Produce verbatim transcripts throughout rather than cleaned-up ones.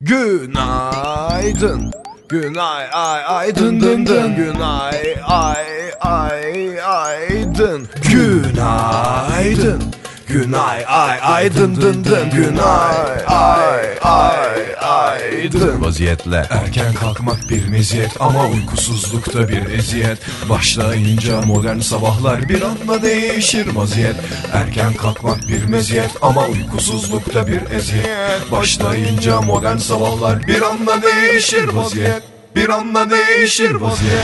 Günaydın. Günay ay ay dın dın dın. Günay ay ay ay dın. Günaydın. Günay ay ay dın dın dın. Günay ay ay ay dın. Vaziyetle erken kalkmak bir meziyet ama uykusuzlukta bir eziyet. Başlayınca modern sabahlar bir anda değişir vaziyet. Erken kalkmak bir meziyet ama uykusuzlukta bir eziyet. Başlayınca modern sabahlar bir anda değişir vaziyet. Bir anda değişir vaziyet.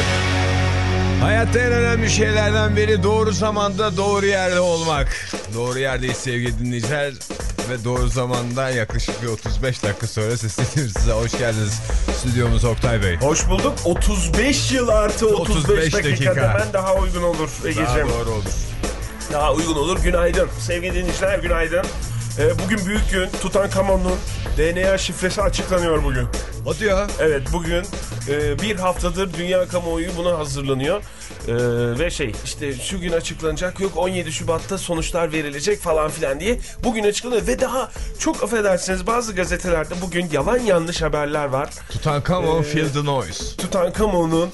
Hayatta en önemli şeylerden biri doğru zamanda doğru yerde olmak. Doğru yerdeyiz sevgili dinleyiciler. Ve doğru zamanda yaklaşık bir otuz beş dakika sonra sesleniyoruz size. Hoş geldiniz stüdyomuz Oktay Bey. Hoş bulduk. otuz beş yıl artı otuz beş, otuz beş dakika demen daha uygun olur Ege'ciğim. Daha doğru olur. Daha uygun olur. Günaydın. Sevgili dinleyiciler günaydın. Ee, bugün büyük gün. Tutankamon'un D N A şifresi açıklanıyor bugün. Hadi ya. Evet bugün e, bir haftadır dünya kamuoyu buna hazırlanıyor. E, ve şey işte şu gün açıklanacak, yok on yedi Şubat'ta sonuçlar verilecek falan filan diye bugün açıklanıyor. Ve daha çok affedersiniz bazı gazetelerde bugün yalan yanlış haberler var. Tutankamon Ee, feel the noise. Tutankamon'un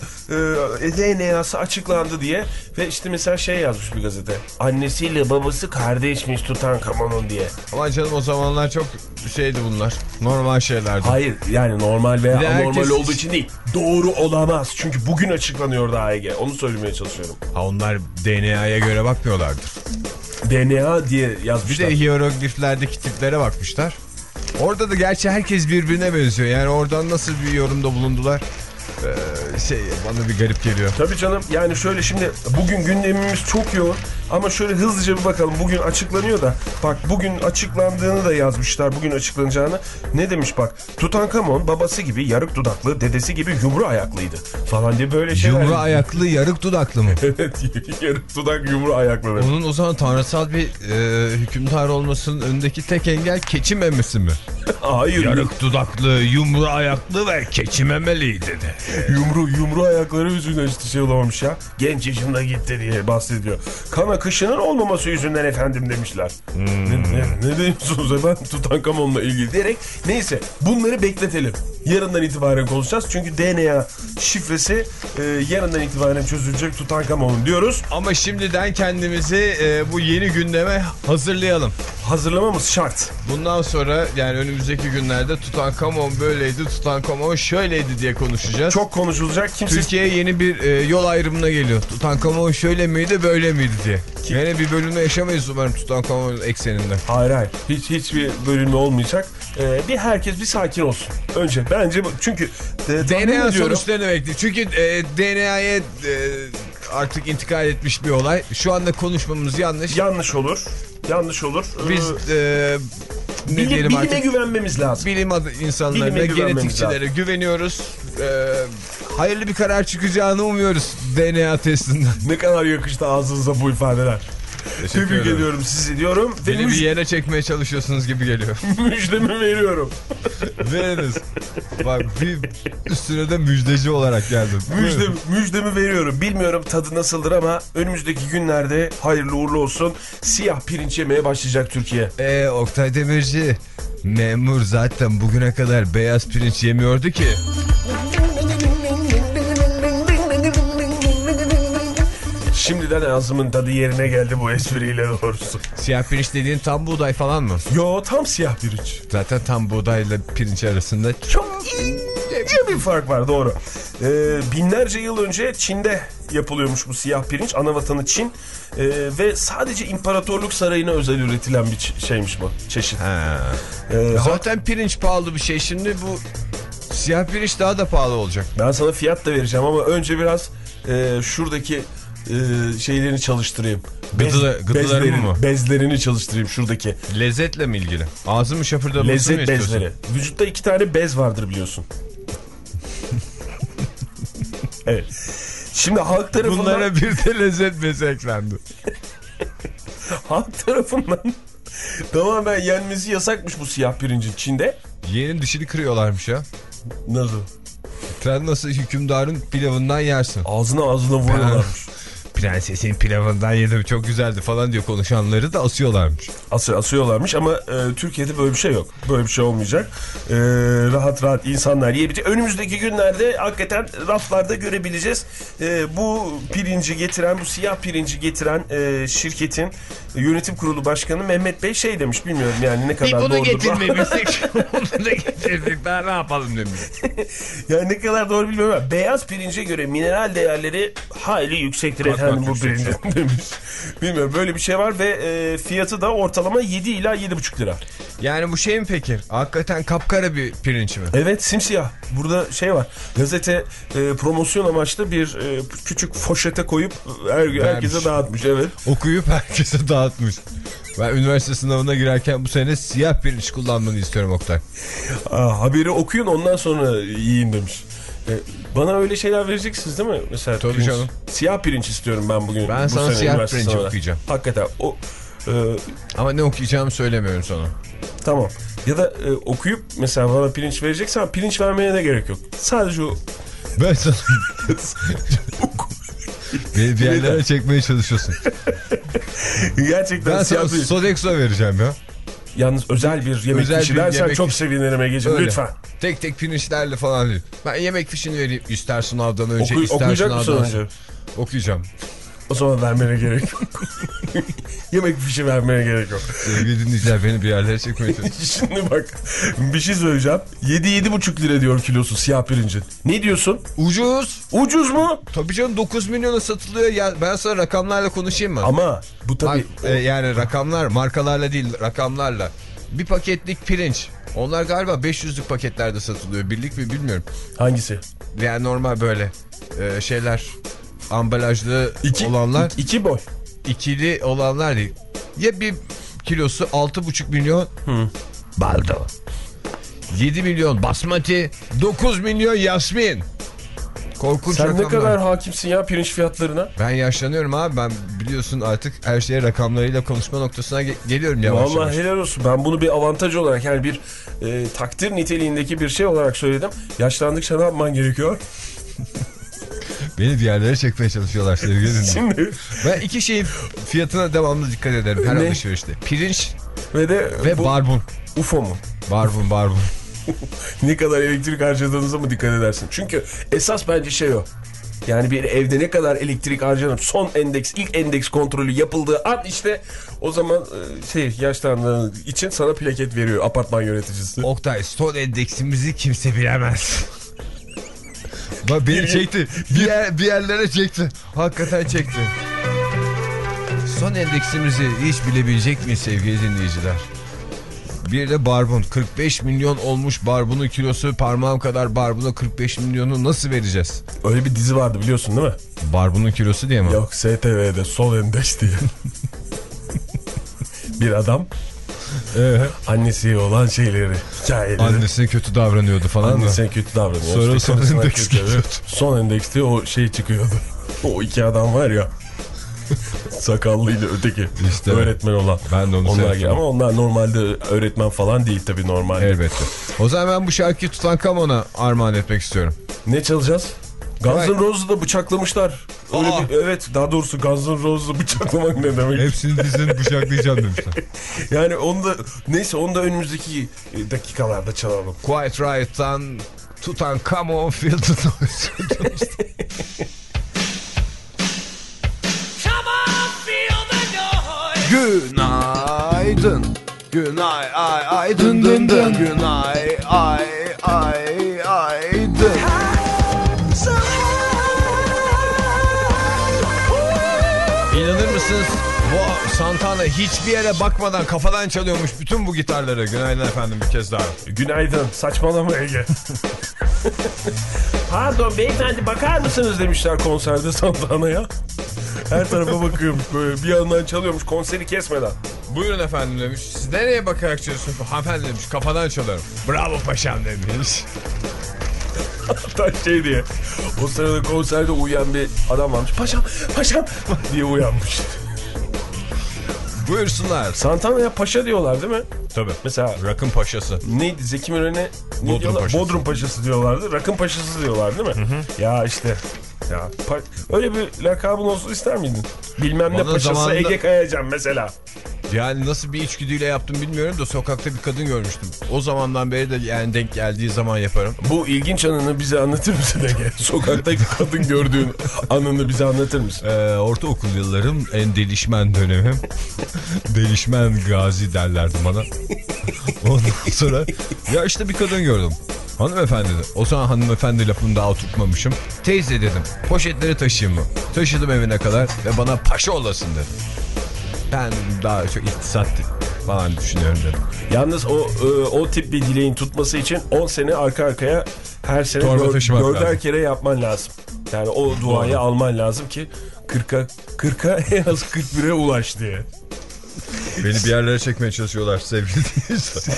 e, D N A'sı açıklandı diye. Ve işte mesela şey yazmış bir gazete. Annesiyle babası kardeşmiş Tutankamon'un diye. Ama canım o zamanlar çok şeydi bunlar. Normal şeylerdi. Hayır yani normal veya anormal herkes... olduğu için değil. Doğru olamaz. Çünkü bugün açıklanıyor daha Ege. Onu söylemeye çalışıyorum. Ha onlar D N A'ya göre bakmıyorlardır. D N A diye yazmışlar. Bir de hierogliflerdeki tiplere bakmışlar. Orada da gerçi herkes birbirine benziyor. Yani oradan nasıl bir yorumda bulundular? Ee, şey bana bir garip geliyor. Tabii canım yani şöyle şimdi bugün gündemimiz çok yoğun ama şöyle hızlıca bir bakalım bugün açıklanıyor da bak bugün açıklandığını da yazmışlar bugün açıklanacağını. Ne demiş bak, Tutankamon babası gibi yarık dudaklı, dedesi gibi yumru ayaklıydı falan diye böyle şeyler. Yumru ayaklı yarık dudaklı mı? Evet, yarık dudak yumru ayaklı. Onun o zaman tanrısal bir e, hükümdar olmasının önündeki tek engel keçi memesi mi? Hayır. Yarık dudaklı, yumru ayaklı ve keçi memeliydi dedi. Yumru, yumru ayakları yüzünden işte şey olamamış ya. Genç yaşında gitti diye bahsediyor. Kan akışının olmaması yüzünden efendim demişler. Hmm. Ne, ne, ne diyorsunuz ben Tutankamon'la ilgili diyerek. Neyse bunları bekletelim. Yarından itibaren konuşacağız. Çünkü D N A şifresi e, yarından itibaren çözülecek Tutankamon'un diyoruz. Ama şimdiden kendimizi e, bu yeni gündeme hazırlayalım. Hazırlamamız şart. Bundan sonra yani önümüzdeki günlerde Tutankamon böyleydi, Tutankamon şöyleydi diye konuşacağız. Çok konuşulacak. Kimse... Türkiye yeni bir e, yol ayrımına geliyor. Tutankamon şöyle miydi, böyle miydi diye. Kim? Yine bir bölümde yaşamayız umarım Tutankamon ekseninde. Hayır hayır. Hiç hiçbir bölümde olmayacak. Ee, bir herkes bir sakin olsun. Önce bence çünkü e, D N A sonuçlarını bekliyor. Çünkü e, D N A'ya e, artık intikal etmiş bir olay. Şu anda konuşmamız yanlış. Yanlış olur. Yanlış olur. Biz e, ne bilim, diyelim bilime artık? güvenmemiz lazım. Bilim adı insanlarına, genetikçilere güveniyoruz. Ee, hayırlı bir karar çıkacağını umuyoruz D N A testinden. Ne kadar yakıştı ağzınıza bu ifadeler. Tebrik ediyorum sizi diyorum. Beni bir yere çekmeye çalışıyorsunuz gibi geliyor. Müjdemi veriyorum. Veriniz. Bak bir üstüne de müjdeci olarak geldim. Müjde, müjdemi veriyorum. Bilmiyorum tadı nasıldır ama önümüzdeki günlerde hayırlı uğurlu olsun. Siyah pirinç yemeye başlayacak Türkiye. Eee Oktay Demirci, memur zaten bugüne kadar beyaz pirinç yemiyordu ki. Şimdiden ağzımın tadı yerine geldi bu espriyle doğrusu. Siyah pirinç dediğin tam buğday falan mı? Yo tam siyah pirinç. Zaten tam buğdayla pirinç arasında çok ince bir fark var doğru. Ee, binlerce yıl önce Çin'de yapılıyormuş bu siyah pirinç. Anavatanı Çin. Ee, ve sadece İmparatorluk Sarayı'na özel üretilen bir şeymiş bu çeşit. Ee, Zaten pirinç pahalı bir şey. Şimdi bu siyah pirinç daha da pahalı olacak. Ben sana fiyat da vereceğim ama önce biraz e, şuradaki e, şeylerini çalıştırayım. Bez, Gıdıla, gıdılarını mı? Bezlerini çalıştırayım şuradaki. Lezzetle mi ilgili? Ağzı mı şapırdamasını mı istiyorsun? Lezzet bezleri. Vücutta iki tane bez vardır biliyorsun. Evet. Şimdi halk tarafından... Bunlara bir de lezzet bezi eklendi. Halk tarafından tamamen yenmesi yasakmış bu siyah pirincin Çin'de. Yeğenin dişini kırıyorlarmış ya. Nasıl? Sen nasıl hükümdarın pilavından yersin? Ağzına ağzına vuruyorlarmış. prensesin pilavından yedim çok güzeldi falan diyor konuşanları da asıyorlarmış. As asıyorlarmış ama e, Türkiye'de böyle bir şey yok. Böyle bir şey olmayacak. E, rahat rahat insanlar yiyebilecek. Önümüzdeki günlerde hakikaten raflarda görebileceğiz. E, bu pirinci getiren, bu siyah pirinci getiren e, şirketin yönetim kurulu başkanı Mehmet Bey şey demiş, bilmiyorum yani ne kadar doğrudur. Bir bunu getirmemiştik. Bunu da getirdik. Daha ne yapalım demiş. Yani ne kadar doğru bilmiyorum ama beyaz pirince göre mineral değerleri hayli yüksektir efendim bu pirincin demiş. Bilmiyorum, böyle bir şey var ve e, fiyatı da ortalama yedi ila yedi buçuk lira. Yani bu şey mi peki? Hakikaten kapkara bir pirinç mi? Evet, simsiyah. Burada şey var. Gazete e, promosyon amaçlı bir e, küçük foşete koyup her, herkese dağıtmış. Evet. Okuyup herkese dağıtmış. Ben üniversite sınavına girerken bu sene siyah pirinç kullanmanı istiyorum Oktay. Aa, haberi okuyun ondan sonra yiyin demiş. E, bana öyle şeyler vereceksiniz değil mi? Mesela tabii pirinç, canım. Siyah pirinç istiyorum ben bugün. Ben bu sana siyah pirinç sınavına. okuyacağım. Hakikaten o... E, ama ne okuyacağımı söylemiyorum sana. Tamam. Ya da e, okuyup mesela bana pirinç vereceksen pirinç vermeye de gerek yok. Sadece o... Ben sana... Beni bir yerlere çekmeye çalışıyorsun. Gerçekten ben siyah sana pirinç. Sodexo vereceğim ya. Yalnız özel bir yemek özel fişi bir versen yemek çok fişi. sevinirim Ege'ciğim lütfen. Tek tek pirinçlerle falan değil. Ben yemek fişini vereyim. İster sınavdan önce Oku, ister okuyacak sınavdan mısın önce? Okuyacağım. O zaman vermene gerek yok. Yemek fişi vermeye gerek yok. Sevgili dinleyiciler beni bir yerlere çekmeye çalışıyor. Şimdi bak bir şey söyleyeceğim. yedi yedi buçuk lira diyor kilosu siyah pirincin. Ne diyorsun? Ucuz. Ucuz mu? Tabii canım dokuz milyona satılıyor. Ya ben sana rakamlarla konuşayım mı? Ama bu tabii. Bak, e, yani rakamlar markalarla değil rakamlarla. Bir paketlik pirinç. Onlar galiba beş yüzlük paketlerde satılıyor. Birlik mi bilmiyorum. Hangisi? Yani normal böyle e, şeyler ambalajlı İki, olanlar. iki, iki boy. İkili olanlar değil. Ya bir kilosu altı buçuk milyon Hı. baldo. yedi milyon basmati. dokuz milyon yasmin. Korkunç Sen rakamlar. ne kadar hakimsin ya pirinç fiyatlarına? Ben yaşlanıyorum abi. Ben biliyorsun artık her şeye rakamlarıyla konuşma noktasına ge geliyorum yavaş Vallahi yavaş. helal olsun. Ben bunu bir avantaj olarak yani bir e, takdir niteliğindeki bir şey olarak söyledim. Yaşlandıkça ne yapman gerekiyor? Beni bir yerlere çekmeye çalışıyorlar sevgili dinleyiciler. Şimdi Ben iki şeyin fiyatına devamlı dikkat ederim her Ne? alışverişte. Pirinç ve de ve bu barbun. U F O mu? Barbun barbun. Ne kadar elektrik harcadığınıza mı dikkat edersin? Çünkü esas bence şey o. Yani bir evde ne kadar elektrik harcanıp son endeks, ilk endeks kontrolü yapıldığı an işte o zaman e, şey yaşlandığın için sana plaket veriyor apartman yöneticisi. Oktay son endeksimizi kimse bilemez. Bak beni çekti. Bir, yer, bir yerlere çekti. Hakikaten çekti. Son endeksimizi hiç bilebilecek miyiz sevgili dinleyiciler? Bir de barbun. kırk beş milyon olmuş barbunun kilosu, parmağım kadar barbuna kırk beş milyonu nasıl vereceğiz? Öyle bir dizi vardı biliyorsun değil mi? Barbunun kilosu diye mi? Yok, S T V'de sol endeks diye. Bir adam Ee? annesiyle olan şeyleri, hikayeleri. Annesine kötü davranıyordu falan mı? Annesine kötü davranıyor. Sonra İşte son karısına endeks kötü, geliyordu. son endekste o şey çıkıyordu. O iki adam var ya. Sakallıyla öteki İşte öğretmen olan. Ben de onu onlar sevdim. ama onlar normalde öğretmen falan değil tabii normalde. Elbette. O zaman ben bu şarkıyı Tutankamon'a armağan etmek istiyorum. Ne çalacağız? Guns Evet. N' Roses'u da bıçaklamışlar. Öyle Aa. bir, evet daha doğrusu Guns N' Roses'u bıçaklamak ne demek? Hepsini dizini bıçaklayacağım demişler. Yani onu da neyse onu da önümüzdeki dakikalarda çalalım. Quiet Riot'tan Tutankamon Feel the Noise. Günaydın. Günay ay ay dın dın dın. Günay ay ay ay dın. İnanır mısınız? Bu Santana hiçbir yere bakmadan kafadan çalıyormuş bütün bu gitarları. Günaydın efendim bir kez daha. Günaydın. Saçmalama Ege. Pardon beyefendi bakar mısınız demişler konserde Santana'ya. Her tarafa bakıyormuş böyle bir yandan çalıyormuş konseri kesmeden. Buyurun efendim demiş. Siz nereye bakarak çalıyorsunuz? Hanımefendi demiş. Kafadan çalıyorum. Bravo paşam demiş. Hatta şey diye o sırada konserde uyuyan bir adam varmış. Paşam paşam diye uyanmış. Buyursunlar. Santana'ya paşa diyorlar değil mi? Tabii. Mesela Rakın paşası. neydi Zeki Müren'e ne Bodrum diyorlar? Paşası. Bodrum Paşası diyorlardı. Rakım Paşası diyorlar değil mi? Hı hı. Ya işte Ya, öyle bir lakabın olsun ister miydin? Bilmem ne Bana paşası zamanında... Ege Kayacan mesela. Yani nasıl bir içgüdüyle yaptım bilmiyorum da sokakta bir kadın görmüştüm. O zamandan beri de yani denk geldiği zaman yaparım. Bu ilginç anını bize anlatır mısın Ege? Sokaktaki kadın gördüğün anını bize anlatır mısın? Ee, ortaokul yıllarım en delişmen dönemim. Delişmen gazi derlerdi bana. Ondan sonra ya işte bir kadın gördüm. Hanımefendi dedi. O zaman hanımefendi lafını daha tutmamışım. Teyze dedim. Poşetleri taşıyayım mı? Taşıdım evine kadar ve bana paşa olasın dedi. Ben daha çok iktisat falan düşünüyorum dedim. Yalnız o e, o tip bir dileğin tutması için on sene arka arkaya her sene dörder kere yapman lazım. Yani o duayı Doğru. alman lazım ki kırka kırka en az kırk bire ulaş diye. Beni bir yerlere çekmeye çalışıyorlar sevgili dinleyiciler.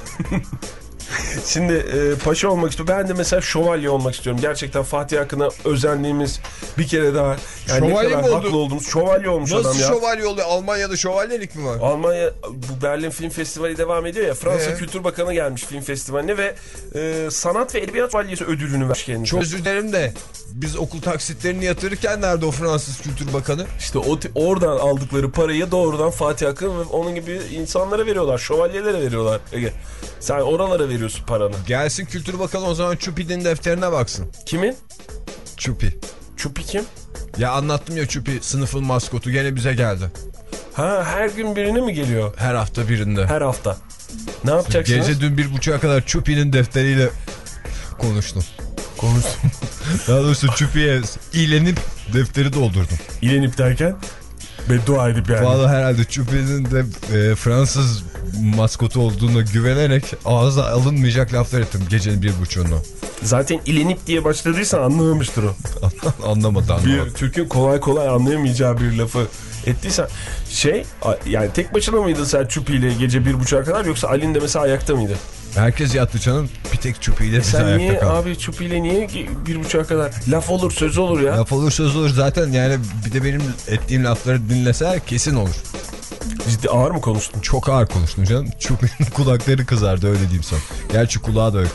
Şimdi e, paşa olmak istiyorum. Ben de mesela şövalye olmak istiyorum. Gerçekten Fatih hakkında özendiğimiz bir kere daha. Yani şövalye ne kadar haklı oldu? Olduğumuz şövalye olmuş Nasıl adam ya. Nasıl şövalye oluyor? Almanya'da şövalyelik mi var? Almanya, bu Berlin Film Festivali devam ediyor ya. Fransa ee? Kültür Bakanı gelmiş film festivaline ve e, sanat ve edebiyat şövalyesi ödülünü vermiş kendine. Çok özür dilerim de biz okul taksitlerini yatırırken nerede o Fransız Kültür Bakanı? İşte o, oradan aldıkları parayı doğrudan Fatih Akın ve onun gibi insanlara veriyorlar. Şövalyelere veriyorlar. Ege. Sen oralara veriyorsun paranı. Gelsin Kültür Bakanı o zaman Çupi'nin defterine baksın. Kimin? Çupi. Çupi kim? Ya anlattım ya, Çupi sınıfın maskotu gene bize geldi. Ha, her gün birine mi geliyor? Her hafta birinde. Her hafta. Ne yapacaksınız? Gece dün bir buçuğa kadar Çupi'nin defteriyle konuştum. Konuştum. Daha doğrusu Çupi'ye ilenip defteri doldurdum. İlenip derken? Beddua edip yani. Vallahi herhalde Çupi'nin de e, Fransız maskotu olduğuna güvenerek ağza alınmayacak laflar ettim gecenin bir buçuğunu. Zaten ilenip diye başladıysan anlamamıştır o. Anlamadı anlamadı. Bir Türk'ün kolay kolay anlayamayacağı bir lafı ettiysen. Şey, yani tek başına mıydın sen Çupi ile gece bir buçuğa kadar, yoksa Alin de mesela ayakta mıydı? Herkes yattı canım. Bir tek Çupi ile biz ayakta niye, kaldık. abi Çupi ile niye bir buçuğa kadar? Laf olur söz olur ya. Laf olur söz olur zaten, yani bir de benim ettiğim lafları dinleseler kesin olur. Ciddi ağır mı konuştun? Çok ağır konuştum canım. Çupi'nin kulakları kızardı, öyle diyeyim sana. Gerçi kulağı da öyle.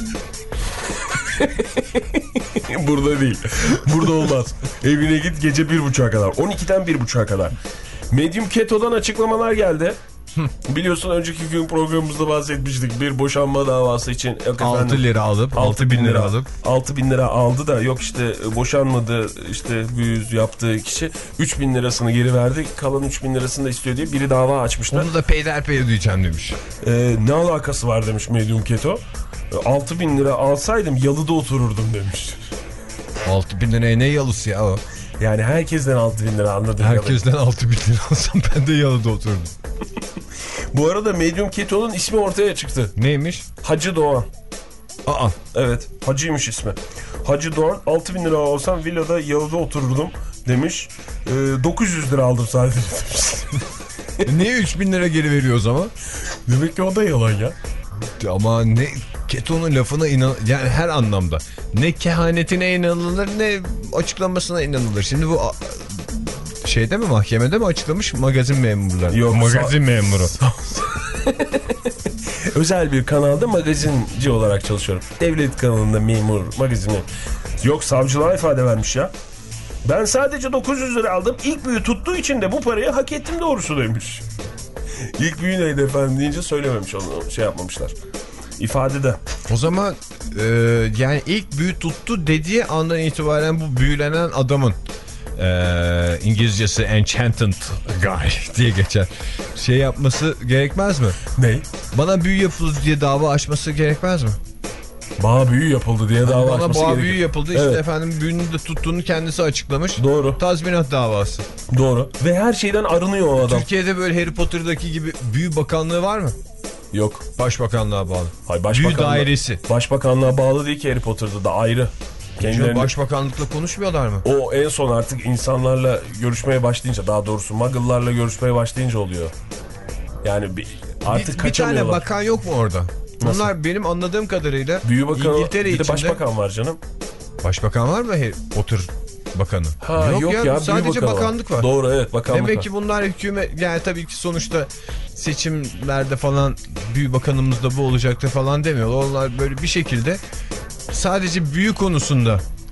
Burada değil. Burada olmaz. Evine git gece bir buçuğa kadar. on ikiden bir buçuğa kadar. Medium Keto'dan açıklamalar geldi. Biliyorsun önceki gün programımızda bahsetmiştik. Bir boşanma davası için. altı lira alıp altı bin lira alıp. altı bin lira aldı da yok işte boşanmadı, işte büyüz yaptığı kişi üç bin lirasını geri verdi. Kalan üç bin lirasını da istiyor diye biri dava açmışlar. Onu da peyderpey ödeyeceğim demiş. Ee, ne alakası var demiş Medium Keto. altı bin lira alsaydım yalıda otururdum demiş. altı bin liraya ne yalısı ya o? Yani herkesten altı bin lira, anladım. Herkesten altı bin lira alsam ben de yalıda otururdum. Bu arada Medium Keto'nun ismi ortaya çıktı. Neymiş? Hacı Doğan. Aa. Evet, Hacı'ymış ismi. Hacı Doğan, altı bin lira alsam villada yalıda otururdum demiş. Ee, dokuz yüz lira aldım sadece demiş. Niye üç bin lira geri veriyor o zaman? Demek ki o da yalan ya. Ama ne Keto'nun lafına inan, yani her anlamda. Ne kehanetine inanılır ne açıklamasına inanılır. Şimdi bu şeyde mi, mahkemede mi açıklamış, magazin memurları? Yok, magazin memuru. Özel bir kanalda magazinci olarak çalışıyorum. Devlet kanalında memur, magazin memur. Yok, savcılığa ifade vermiş ya. Ben sadece dokuz yüz lira aldım. İlk büyü tuttuğu için de bu parayı hak ettim doğrusu demiş. İlk büyü neydi efendim deyince söylememiş, onu şey yapmamışlar. İfadede. O zaman e, yani ilk büyü tuttu dediği andan itibaren bu büyülenen adamın e, İngilizcesi enchanted guy diye geçer. Şey yapması gerekmez mi? Ney? Bana büyü yapıldı diye dava açması gerekmez mi? Bana büyü yapıldı diye dava hani açması bana gerekir. büyü yapıldı işte, evet. Efendim büyünün de tuttuğunu kendisi açıklamış. Doğru. Tazminat davası. Doğru. Ve her şeyden arınıyor o adam. Türkiye'de böyle Harry Potter'daki gibi büyü bakanlığı var mı? Yok. Başbakanlığa bağlı. Hayır, başbakanlığa, büyü dairesi. Başbakanlığa bağlı değil ki Harry Potter'da da ayrı. Kendilerini... Başbakanlıkla konuşmuyorlar mı? O en son artık insanlarla görüşmeye başlayınca, daha doğrusu Muggle'larla görüşmeye başlayınca oluyor. Yani bir, artık bir, kaçamıyorlar. Bir tane bakan yok mu orada? Nasıl? Bunlar benim anladığım kadarıyla büyü bakanı, İngiltere bir de içinde... başbakan var canım. Başbakan var mı Harry Potter bakanı? Ha, yok, yok ya, ya sadece bakanlık var. var. Doğru, evet, bakanlık Demek var. ki bunlar hükümet, yani tabii ki sonuçta seçimlerde falan büyü bakanımız da bu olacaktı falan demiyorlar. Onlar böyle bir şekilde sadece büyü konusunda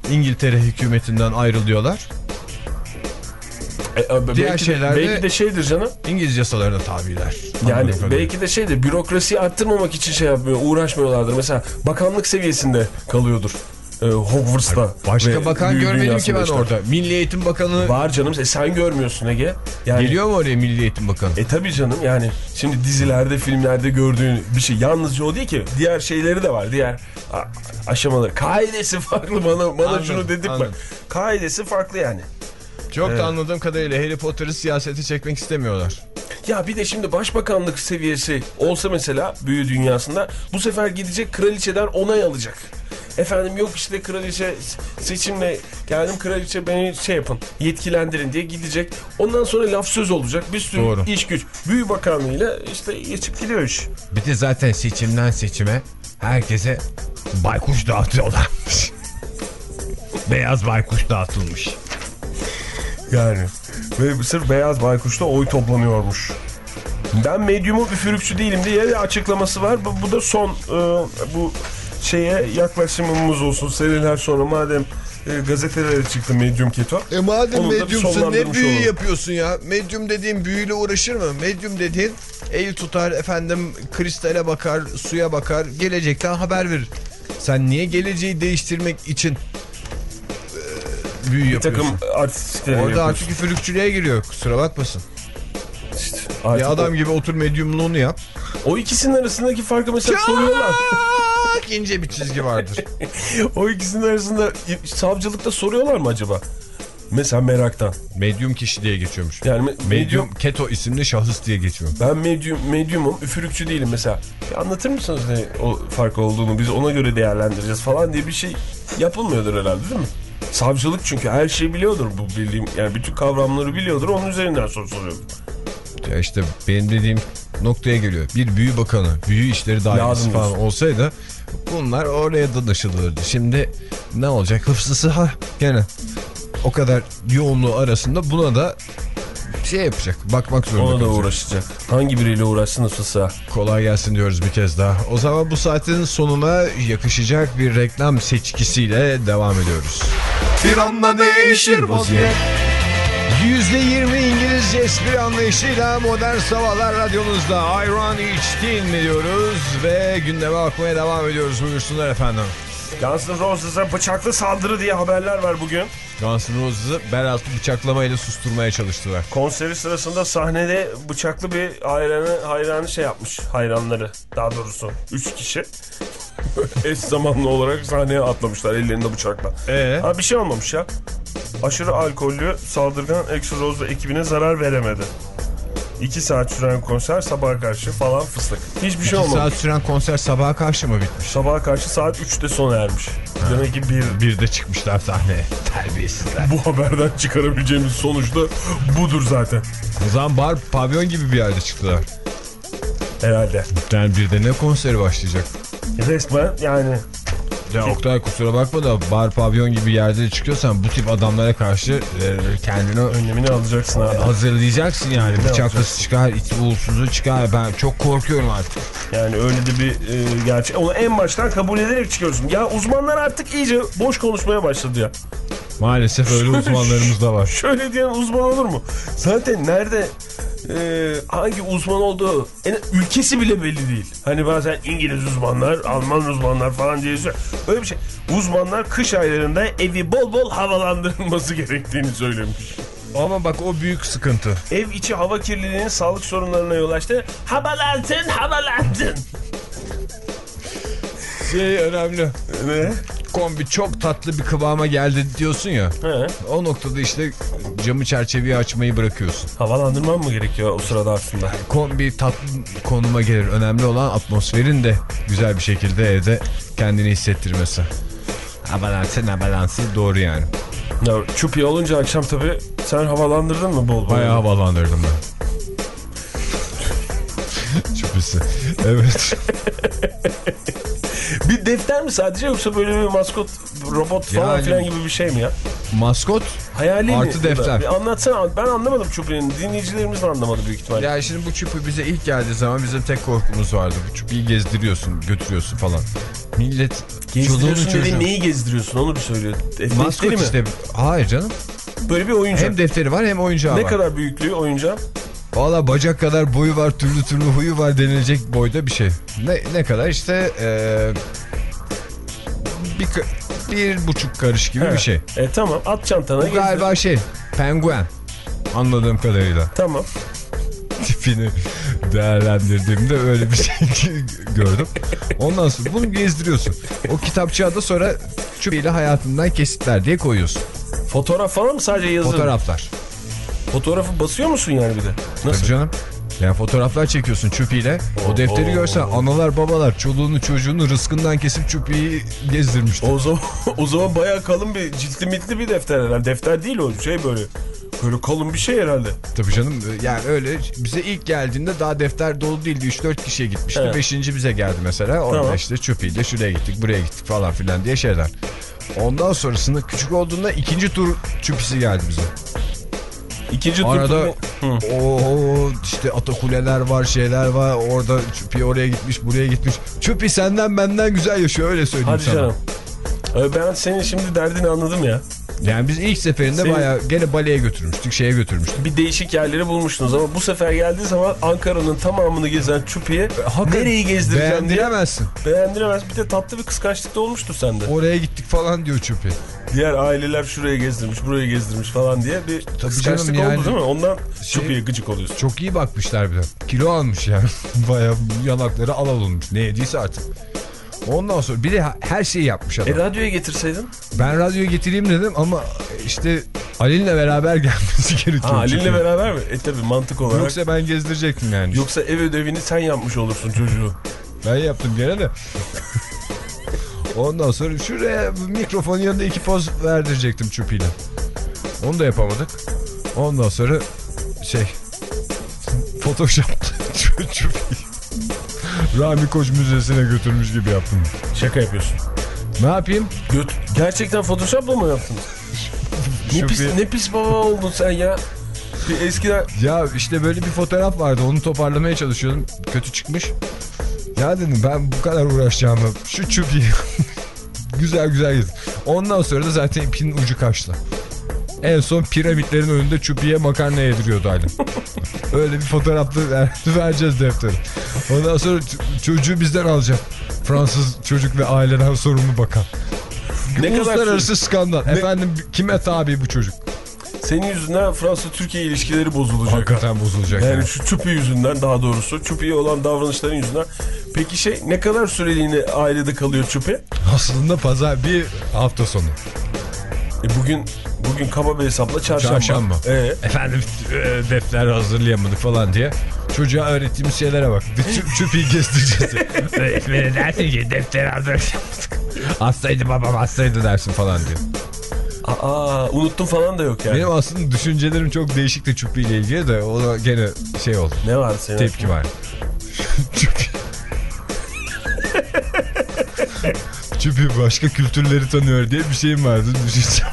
İngiltere hükümetinden ayrılıyorlar. E, e, Diğer belki, şeyler de, de belki de şeydir canım. İngiliz yasalarına tabiler. Yani belki de şeydir, bürokrasiyi arttırmamak için şey yapmıyor, uğraşmıyorlardır. Mesela bakanlık seviyesinde kalıyordur. Ee, Hogwarts'ta. Başka bakan görmedim ki ben işte. orada. Milli Eğitim Bakanı... Var canım, e, sen görmüyorsun Ege. Yani... Geliyor mu oraya Milli Eğitim Bakanı? E tabii canım, yani şimdi dizilerde, filmlerde gördüğün bir şey. Yalnızca o değil ki, diğer şeyleri de var. Diğer aşamaları. Kaidesi farklı, bana, bana Anladım, şunu dedirtme. anladım. Kaidesi farklı yani. Çok Evet. da anladığım kadarıyla Harry Potter'ı siyasete çekmek istemiyorlar. Ya bir de şimdi başbakanlık seviyesi olsa mesela büyü dünyasında, bu sefer gidecek kraliçeden onay alacak. Efendim yok işte kraliçe seçimle geldim, kraliçe beni şey yapın, yetkilendirin diye gidecek. Ondan sonra laf söz olacak, bir sürü Doğru. iş güç. Büyü bakanlığıyla işte geçip gidiyor iş. Bir de zaten seçimden seçime herkese baykuş dağıtıyorlarmış. Beyaz baykuş dağıtılmış. Yani ve sırf beyaz baykuşta oy toplanıyormuş. Ben medyumum, üfürükçü değilim diye bir açıklaması var. Bu, bu da son e, bu şeye yaklaşımımız olsun. Seneler sonra madem e, gazetelere çıktı medyum keto. E madem Onu da bir medyumsun ne sonlandırmış büyü olalım. yapıyorsun ya? Medyum dediğin büyüyle uğraşır mı? Medyum dediğin el tutar, efendim kristale bakar, suya bakar, gelecekten haber verir. Sen niye geleceği değiştirmek için e, büyü Bir yapıyorsun? takım artistlikleri Orada yapıyorsun. artık üfürükçülüğe giriyor, kusura bakmasın. İşte artık Ya adam o, gibi otur medyumluğunu yap. o ikisinin arasındaki farkı mesela soruyorlar. Çok ince bir çizgi vardır. O ikisinin arasında savcılıkta soruyorlar mı acaba? Mesela meraktan. Medyum kişi diye geçiyormuş. Yani me- Medyum medyum keto isimli şahıs diye geçiyor. Ben medyum, medyumum, üfürükçü değilim mesela. Bir anlatır mısınız ne o fark olduğunu, biz ona göre değerlendireceğiz falan diye bir şey yapılmıyordur herhalde, değil mi? Savcılık çünkü her şeyi biliyordur, bu bildiğim, yani bütün kavramları biliyordur, onun üzerinden soru soruyordur. Ya işte benim dediğim noktaya geliyor. Bir büyü bakanı, büyü işleri dairesi Lazım falan diyorsun. olsaydı bunlar oraya danışılırdı. Şimdi ne olacak? Hıfzısı ha gene o kadar yoğunluğu arasında buna da şey yapacak. Bakmak zorunda Ona da kalacak. uğraşacak. Hangi biriyle uğraşsın ıslasa? Kolay gelsin diyoruz bir kez daha. O zaman bu saatin sonuna yakışacak bir reklam seçkisiyle devam ediyoruz. Bir anda değişir vaziyet. yüzde yirmi İngilizce espri anlayışıyla Modern Sabahlar radyonuzda ayran içtin mi diyoruz ve gündeme bakmaya devam ediyoruz. Buyursunlar efendim. Guns N' Roses'a bıçaklı saldırı diye haberler var bugün. Guns N' Roses'ı bel altı bıçaklamayla susturmaya çalıştılar. Konseri sırasında sahnede bıçaklı bir hayranı, hayranı şey yapmış. Hayranları daha doğrusu. Üç kişi. Eş zamanlı olarak sahneye atlamışlar ellerinde bıçakla. Ee? Ha bir şey olmamış ya. Aşırı alkollü saldırgan Axl Rose ve ekibine zarar veremedi. İki saat süren konser sabaha karşı falan fıstık. Hiçbir şey İki olmamış. saat süren konser sabaha karşı mı bitmiş? Sabaha karşı saat üçte sona ermiş. Ha. Demek ki bir... Bir de çıkmışlar sahneye. Terbiyesizler. Bu haberden çıkarabileceğimiz sonuç da budur zaten. O zaman bar, pavyon gibi bir yerde çıktılar. Herhalde. Yani bir de ne konseri başlayacak? Resmen yani... Ya Oktay kusura bakma da bar, pavyon gibi yerde çıkıyorsan bu tip adamlara karşı e, kendini önlemini alacaksın abi. Hazırlayacaksın yani. Ne Bıçaklısı çıkar, iti uğulsuzu çıkar. Ben çok korkuyorum artık. Yani öyle de bir e, gerçek. Onu en baştan kabul ederek çıkıyorsun. Ya uzmanlar artık iyice boş konuşmaya başladı ya. Maalesef öyle uzmanlarımız da var. Şöyle diyen uzman olur mu? Zaten nerede e, hangi uzman olduğu en, ülkesi bile belli değil. Hani bazen İngiliz uzmanlar, Alman uzmanlar falan diye söylüyor. Öyle bir şey. Uzmanlar kış aylarında evi bol bol havalandırılması gerektiğini söylemiş. Ama bak o büyük sıkıntı. Ev içi hava kirliliğinin sağlık sorunlarına yol açtı. Havalandın, havalandın. Şey önemli. Ne? Kombi çok tatlı bir kıvama geldi diyorsun ya. He. O noktada işte camı çerçeveyi açmayı bırakıyorsun. Havalandırman mı gerekiyor o sırada aslında? Kombi tatlı konuma gelir. Önemli olan atmosferin de güzel bir şekilde evde kendini hissettirmesi. Havalansı havalansı doğru yani. Ya çupi olunca akşam tabii sen havalandırdın mı bol bol? Bayağı havalandırdım ben. Çupisi. Evet. Bir defter mi sadece yoksa böyle bir maskot robot falan Yani, filan gibi bir şey mi ya? maskot hayali artı mi? defter. Bir anlatsana, ben anlamadım Çupi'nin. Dinleyicilerimiz de anlamadı büyük ihtimalle. Ya şimdi bu Çupi bize ilk geldiği zaman bizim tek korkumuz vardı. Bu Çupi'yi gezdiriyorsun, götürüyorsun falan. Millet gezdiriyorsun dediğin neyi gezdiriyorsun onu bir söylüyor. Maskot mi? işte. Hayır canım. Böyle bir oyuncak. Hem defteri var hem oyuncağı ne var. Ne kadar büyüklüğü oyuncağın? Valla bacak kadar boyu var, türlü türlü huyu var denilecek boyda bir şey. Ne, ne kadar işte ee, bir, bir buçuk karış gibi He. bir şey. E tamam, at çantana. Bu galiba gezdir. şey penguen anladığım kadarıyla. Tamam. Tipini değerlendirdiğimde öyle bir şey gördüm. Ondan sonra bunu gezdiriyorsun. O kitapçığa da sonra Çupi'yle hayatından kesitler diye koyuyorsun. Fotoğraf falan mı, sadece yazılı? Fotoğraflar. Fotoğrafı basıyor musun yani bir de? Nasıl? Tabii canım. Yani fotoğraflar çekiyorsun Çupi'yle. O defteri görsen analar babalar çoluğunu çocuğunu rızkından kesip Çupi'yi gezdirmişti. O zaman, o zaman bayağı kalın bir ciltli mitli bir defter herhalde. Defter değil o şey böyle. Böyle kalın bir şey herhalde. Tabii canım, yani öyle bize ilk geldiğinde daha defter dolu değildi. üç dört kişiye gitmişti. Evet. beşinci bize geldi mesela. Orada tamam. işte Çupi'yle şuraya gittik buraya gittik falan filan diye şeyler. Ondan sonrasında küçük olduğunda ikinci tur Çupi'si geldi bize. İkinci tur arada o işte atakuleler var, şeyler var. Orada Çupi oraya gitmiş, buraya gitmiş. Çupi senden benden güzel yaşıyor, öyle söyleyeyim hadi sana. Hadi canım. Ben senin şimdi derdini anladım ya. Yani biz ilk seferinde senin... bayağı gene baleye götürmüştük, şeye götürmüştük. Bir değişik yerleri bulmuştunuz ama bu sefer geldiği zaman Ankara'nın tamamını gezen Çupi'ye nereyi gezdireceğim diye. Beğendiremezsin. Beğendiremezsin. Bir de tatlı bir kıskançlık da olmuştur sende. Oraya gittik falan diyor Çupi. Diğer aileler şuraya gezdirmiş, buraya gezdirmiş falan diye bir tabii kıskançlık yani, oldu değil mi? Ondan şey, Çupi'ye gıcık oluyorsun. Çok iyi bakmışlar bir de. Kilo almış yani. Bayağı yanakları al olmuş. Ne yediyse artık. Ondan sonra bir de her şeyi yapmış adam. E radyoya getirseydin? Ben radyoya getireyim dedim ama işte Ali'ninle beraber gelmesi gerekiyor. Ha, Ali'ninle beraber mi? E tabi mantık olarak. Yoksa ben gezdirecektim yani. Yoksa ev ödevini sen yapmış olursun çocuğu. Ben yaptım gene de. Ondan sonra şuraya mikrofonun yanında iki poz verdirecektim Çupi'yle. Onu da yapamadık. Ondan sonra şey Photoshop'ta Çupi'yi Rami Koç Müzesi'ne götürmüş gibi yaptım. Şaka yapıyorsun. Ne yapayım? Göt Gerçekten Photoshop'la mı yaptın? ne, pis, ne pis baba oldun sen ya. Bir eskiden... Ya işte böyle bir fotoğraf vardı. Onu toparlamaya çalışıyordum. Kötü çıkmış. Ya dedim ben bu kadar uğraşacağımı şu Çupi'yi güzel güzel gidin. Ondan sonra da zaten ipinin ucu kaçtı. En son piramitlerin önünde Çupi'ye makarna yediriyordu Aylin. Öyle bir fotoğrafla ver, vereceğiz defteri. Ondan sonra çocuğu bizden alacak. Fransız çocuk ve aileden sorumlu bakan. Ne uluslararası kadar skandal. Ne? Efendim kime tabi bu çocuk? Senin yüzünden Fransa-Türkiye ilişkileri bozulacak. Hakikaten bozulacak. Yani, yani şu Çupi yüzünden, daha doğrusu Çupi'ye olan davranışların yüzünden. Peki şey, ne kadar süreliğine ailede kalıyor Çupi? Aslında pazar bir hafta sonu. E bugün bugün kaba bir hesapla çarşamba. Çarşamba. Ee? Efendim e, defter hazırlayamadık falan diye. Çocuğa öğrettiğimiz şeylere bak. Çupi'yi gezdireceğiz. Öğretmene dersin ki defteri hazırlayamadık. Hastaydı babam hastaydı dersin falan diye. Aa, unuttum falan da yok yani. Benim aslında düşüncelerim çok değişik de Çupi ile ilgili de o da gene şey oldu. Ne var senin? Tepki var. Çupi. Çupi başka kültürleri tanıyor diye bir şeyim vardı. Düşüneceğim.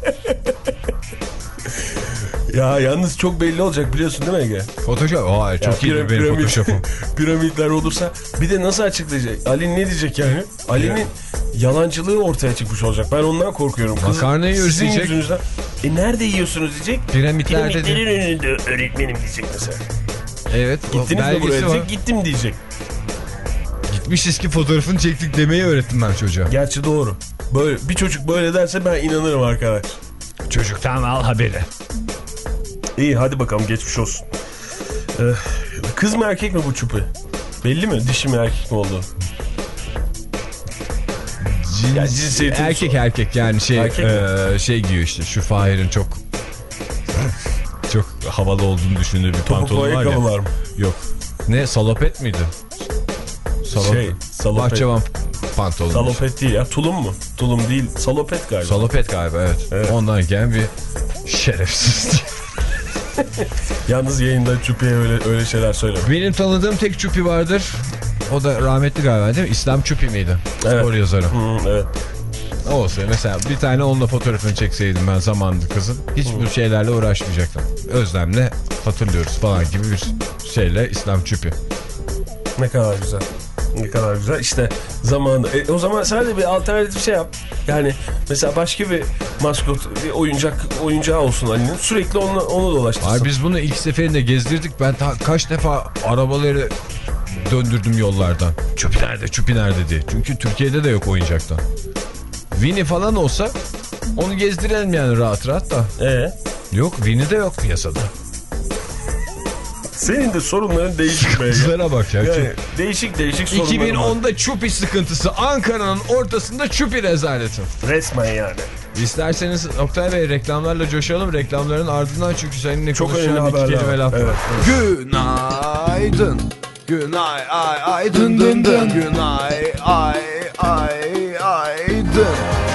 Ya yalnız çok belli olacak biliyorsun değil mi Ege? Photoshop. Aa, çok iyi benim piramit, Photoshop'um. Piramitler olursa bir de nasıl açıklayacak? Ali ne diyecek yani? Ali'nin yalancılığı ortaya çıkmış olacak. Ben ondan korkuyorum. Kız, makarnayı yiyoruz diyecek. Yüzünüzden, e nerede yiyorsunuz diyecek? Piramitlerde. Piramitlerin önünde öğretmenim diyecek mesela. Evet. Gittiniz mi buraya diyecek? Gittim diyecek. Gitmişiz ki fotoğrafını çektik demeyi öğrettim ben çocuğa. Gerçi doğru. Böyle bir çocuk böyle derse ben inanırım arkadaş. Çocuktan al haberi. İyi hadi bakalım geçmiş olsun. Ee, kız mı erkek mi bu Çupi? Belli mi? Dişi mi erkek mi oldu? Cins, ya, cinsiyeti erkek so erkek yani şey erkek e, şey giyiyor işte şu Fahir'in çok çok havalı olduğunu düşündüğü bir pantolon var ya. Mı? Yok. Ne salopet miydi? Salopet. Şey, salopet. Bahçıvan pantolonu. Salopet değil ya. Tulum mu? Tulum değil. Salopet galiba. Salopet galiba evet. evet. Ondan gelen bir şerefsiz. Yalnız yayında Çupi'ye öyle, öyle şeyler söyleme. Benim tanıdığım tek Çupi vardır. O da rahmetli galiba değil mi? İslam Çupi miydi? Evet. Spor yazarı. Hmm, evet. olsa mesela bir tane onunla fotoğrafını çekseydim ben zamanında kızın. Hiç bu şeylerle uğraşmayacaktım. Özlem'le hatırlıyoruz falan gibi bir şeyle İslam çüpü. Ne kadar güzel. Ne kadar güzel. İşte zamanında. E, o zaman sen de bir alternatif şey yap. Yani mesela başka bir maskot, bir oyuncak oyuncağı olsun Ali'nin. Sürekli onu, onu dolaştırsın. Abi biz bunu ilk seferinde gezdirdik. Ben ta, kaç defa arabaları döndürdüm yollardan. Çüpü nerede, çüpü nerede diye. Çünkü Türkiye'de de yok oyuncaktan. Winnie falan olsa onu gezdirelim yani rahat rahat da. Ee? Yok, Winnie de yok piyasada. Senin de sorunların değişik be. Kızlara bak ya. Yani değişik değişik sorunlar iki bin onda çupi sıkıntısı, Ankara'nın ortasında çupi rezaleti. Resmen yani. İsterseniz Oktay Bey reklamlarla coşalım. Reklamların ardından çünkü seninle çok konuşacağım iki kelime laf var. Evet, evet. Günaydın. Günay ay ay dın dın dın. Günay ay ay ay dın.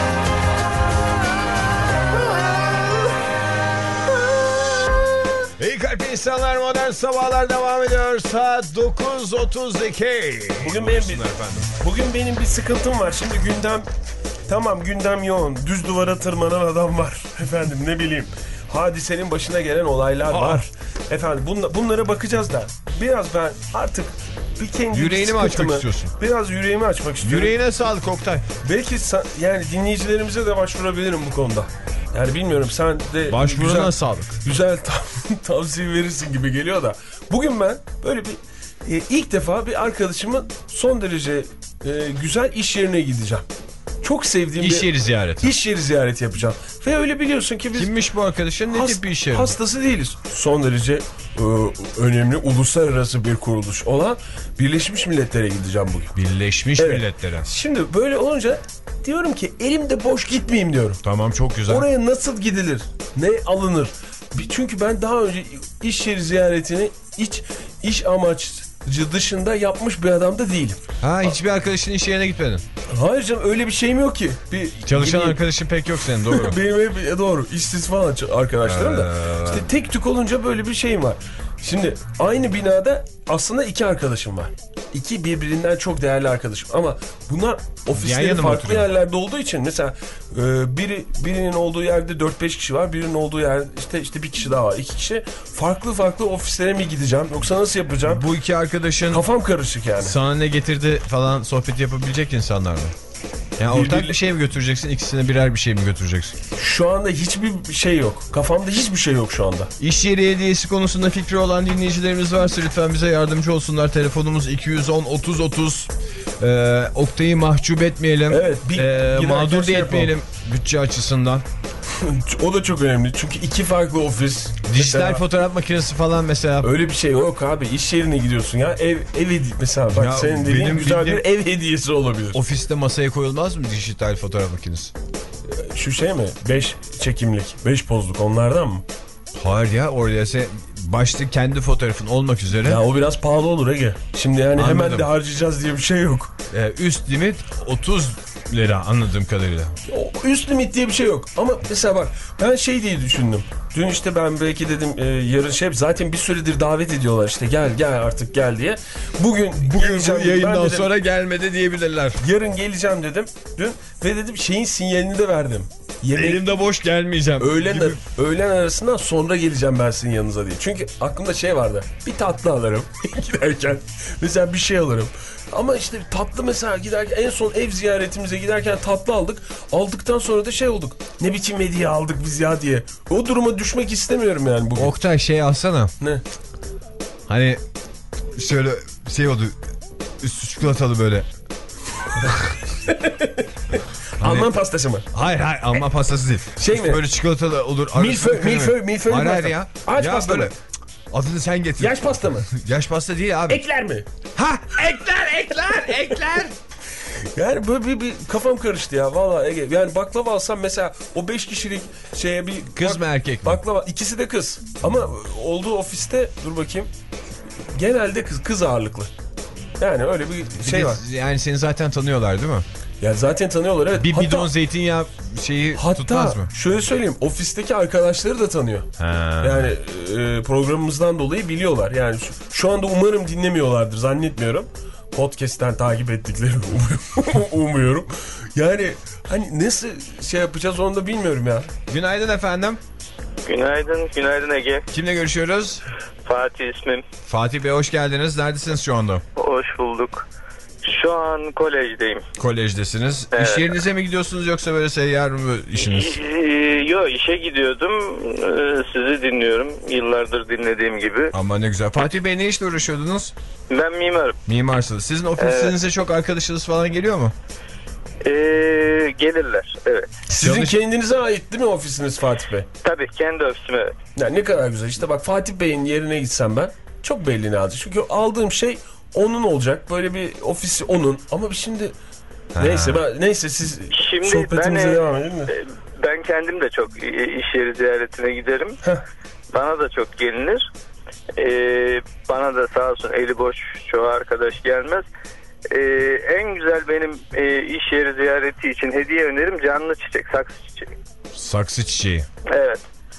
İyi kalp insanlar, modern sabahlar devam ediyor. Saat dokuz otuz iki. Bugün benim bir, bugün benim bir sıkıntım var. Şimdi gündem, tamam gündem yoğun. Düz duvara tırmanan adam var. Efendim ne bileyim. Hadisenin başına gelen olaylar Aa. var. Efendim bunla, bunlara bakacağız da. Biraz ben artık bir kendi yüreğini mi açmak istiyorsun? Biraz yüreğimi açmak istiyorum. Yüreğine sağlık Oktay. Belki yani dinleyicilerimize de başvurabilirim bu konuda. Yani bilmiyorum, sen de başvuruna güzel, sağlık. Güzel tavsiye verirsin gibi geliyor da. Bugün ben böyle bir e, ilk defa bir arkadaşımın son derece e, güzel iş yerine gideceğim. Çok sevdiğim iş bir yeri ziyareti. İş yeri ziyareti yapacağım. Ve öyle biliyorsun ki biz... Kimmiş bu arkadaşın? Ne hast, tip bir iş yeri? Hastası değiliz. Son derece e, önemli uluslararası bir kuruluş olan Birleşmiş Milletler'e gideceğim bugün. Birleşmiş evet. Milletler'e. Şimdi böyle olunca diyorum ki elimde boş gitmeyeyim diyorum. Tamam, çok güzel. Oraya nasıl gidilir? Ne alınır? Çünkü ben daha önce iş yeri ziyaretini iç, iş amaçlı dışında yapmış bir adam da değilim. Ha, hiçbir arkadaşın iş yerine gitmedin. Hayır canım, öyle bir şeyim yok ki. Bir, Çalışan gibi, arkadaşın pek yok senin, doğru. Benim hep doğru. İşsiz falan arkadaşlarım da. Ee... İşte tek tük olunca böyle bir şeyim var. Şimdi aynı binada aslında iki arkadaşım var. İki birbirinden çok değerli arkadaşım. Ama bunlar ofisleri farklı yerlerde olduğu için mesela e, biri birinin olduğu yerde dört beş kişi var. Birinin olduğu yerde işte işte bir kişi daha var. İki kişi farklı farklı ofislere mi gideceğim? Yoksa nasıl yapacağım? Bu iki arkadaşın kafam karışık yani. Sana ne getirdi falan sohbet yapabilecek insanlar mı? Yani ortak bir şey mi götüreceksin? İkisine birer bir şey mi götüreceksin? Şu anda hiçbir şey yok. Kafamda hiçbir şey yok şu anda. İş yeri hediyesi konusunda fikri olan dinleyicilerimiz varsa lütfen bize yardımcı olsunlar. Telefonumuz iki yüz on otuz otuz. Ee, Oktay'ı mahcup etmeyelim. Evet. Bir, ee, mağdur şey da etmeyelim bütçe açısından. O da çok önemli. Çünkü iki farklı ofis. Dijital mesela, fotoğraf makinesi falan mesela. Öyle bir şey yok abi. İş yerine gidiyorsun ya. Ev ev hedi- mesela bak ya senin dediğin güzel bir ev hediyesi olabilir. Ofiste masaya koyulmaz mı dijital fotoğraf makinesi? Şu şey mi? beş çekimlik, beş pozluk onlardan mı? Hayır ya, oraya sen başta kendi fotoğrafın olmak üzere. Ya o biraz pahalı olur Ege. Şimdi yani Anladım. Hemen de harcayacağız diye bir şey yok. Ee, üst limit otuz lira anladığım kadarıyla. O üst limit diye bir şey yok. Ama mesela bak ben şey diye düşündüm. Dün işte ben belki dedim e, yarın şey zaten bir süredir davet ediyorlar işte gel gel artık gel diye. Bugün bugün bu yayından dedim, sonra gelmedi diyebilirler. Yarın geleceğim dedim dün ve dedim şeyin sinyalini de verdim. Yemek, elimde boş gelmeyeceğim. Öğlen, öğlen arasından sonra geleceğim ben sizin yanınıza diye. Çünkü aklımda şey vardı. Bir tatlı alırım giderken. Mesela bir şey alırım. Ama işte tatlı mesela giderken en son ev ziyaretimize giderken tatlı aldık. Aldıktan sonra da şey olduk. Ne biçim hediye aldık biz ya diye. O duruma düşmek istemiyorum yani bugün. Oktay şey alsana. Ne? Hani şöyle şey oldu. Üstü çikolatalı böyle. Hani... Alman pastası mı? Hayır hayır Alman pastası değil. Şey mi? Böyle çikolatalı olur. Milföy, milföy, milföy. Hayır hayır ya. Ağaç ya pasta böyle. Mı? Adını sen getir. Yaş pasta mı? Yaş pasta değil abi. Ekler mi? Ha ekler ekler ekler. Yani böyle bir, bir kafam karıştı ya vallahi Ege. Yani baklava alsam mesela o beş kişilik şeye bir... Kız bak, mı erkek mi? Baklava ikisi de kız. Ama olduğu ofiste dur bakayım. Genelde kız, kız ağırlıklı. Yani öyle bir şey bir de, var. Yani seni zaten tanıyorlar değil mi? Ya zaten tanıyorlar evet. Bir bidon hatta, zeytinyağı şeyi hatta, tutmaz mı? Hatta şöyle söyleyeyim ofisteki arkadaşları da tanıyor. Ha. Yani e, programımızdan dolayı biliyorlar. Yani şu, şu anda umarım dinlemiyorlardır zannetmiyorum. podcast'ten takip ettiklerini umuyorum. Yani hani nasıl şey yapacağız onu da bilmiyorum ya. Günaydın efendim. Günaydın, günaydın Ege. Kimle görüşüyoruz? Fatih ismim. Fatih Bey hoş geldiniz. Neredesiniz şu anda? Hoş bulduk. Şu an kolejdeyim. Kolejdesiniz. Evet. İş yerinize mi gidiyorsunuz yoksa böyle seyyar mı işiniz? Yok, işe gidiyordum. Ee, Sizi dinliyorum. Yıllardır dinlediğim gibi. Ama ne güzel. Fatih Bey ne işle uğraşıyordunuz? Ben mimarım. Mimarsınız. Sizin ofisinize evet. Çok arkadaşınız falan geliyor mu? Ee, gelirler, evet. Sizin Çalış... kendinize ait değil mi ofisiniz Fatih Bey? Tabii, kendi ofisim, evet. Ya ne kadar güzel. İşte bak, Fatih Bey'in yerine gitsem ben çok belli ne alacak. Çünkü aldığım şey onun olacak. Böyle bir ofisi onun. Ama şimdi ha. neyse ben, neyse siz şimdi sohbetimize ben, devam edin mi? Ben kendim de çok iş yeri ziyaretine giderim. Heh. Bana da çok gelinir. Ee, bana da sağ olsun eli boş çoğu arkadaş gelmez. Ee, en güzel benim e, iş yeri ziyareti için hediye önerim canlı çiçek, saksı çiçeği. Saksı çiçeği. Evet.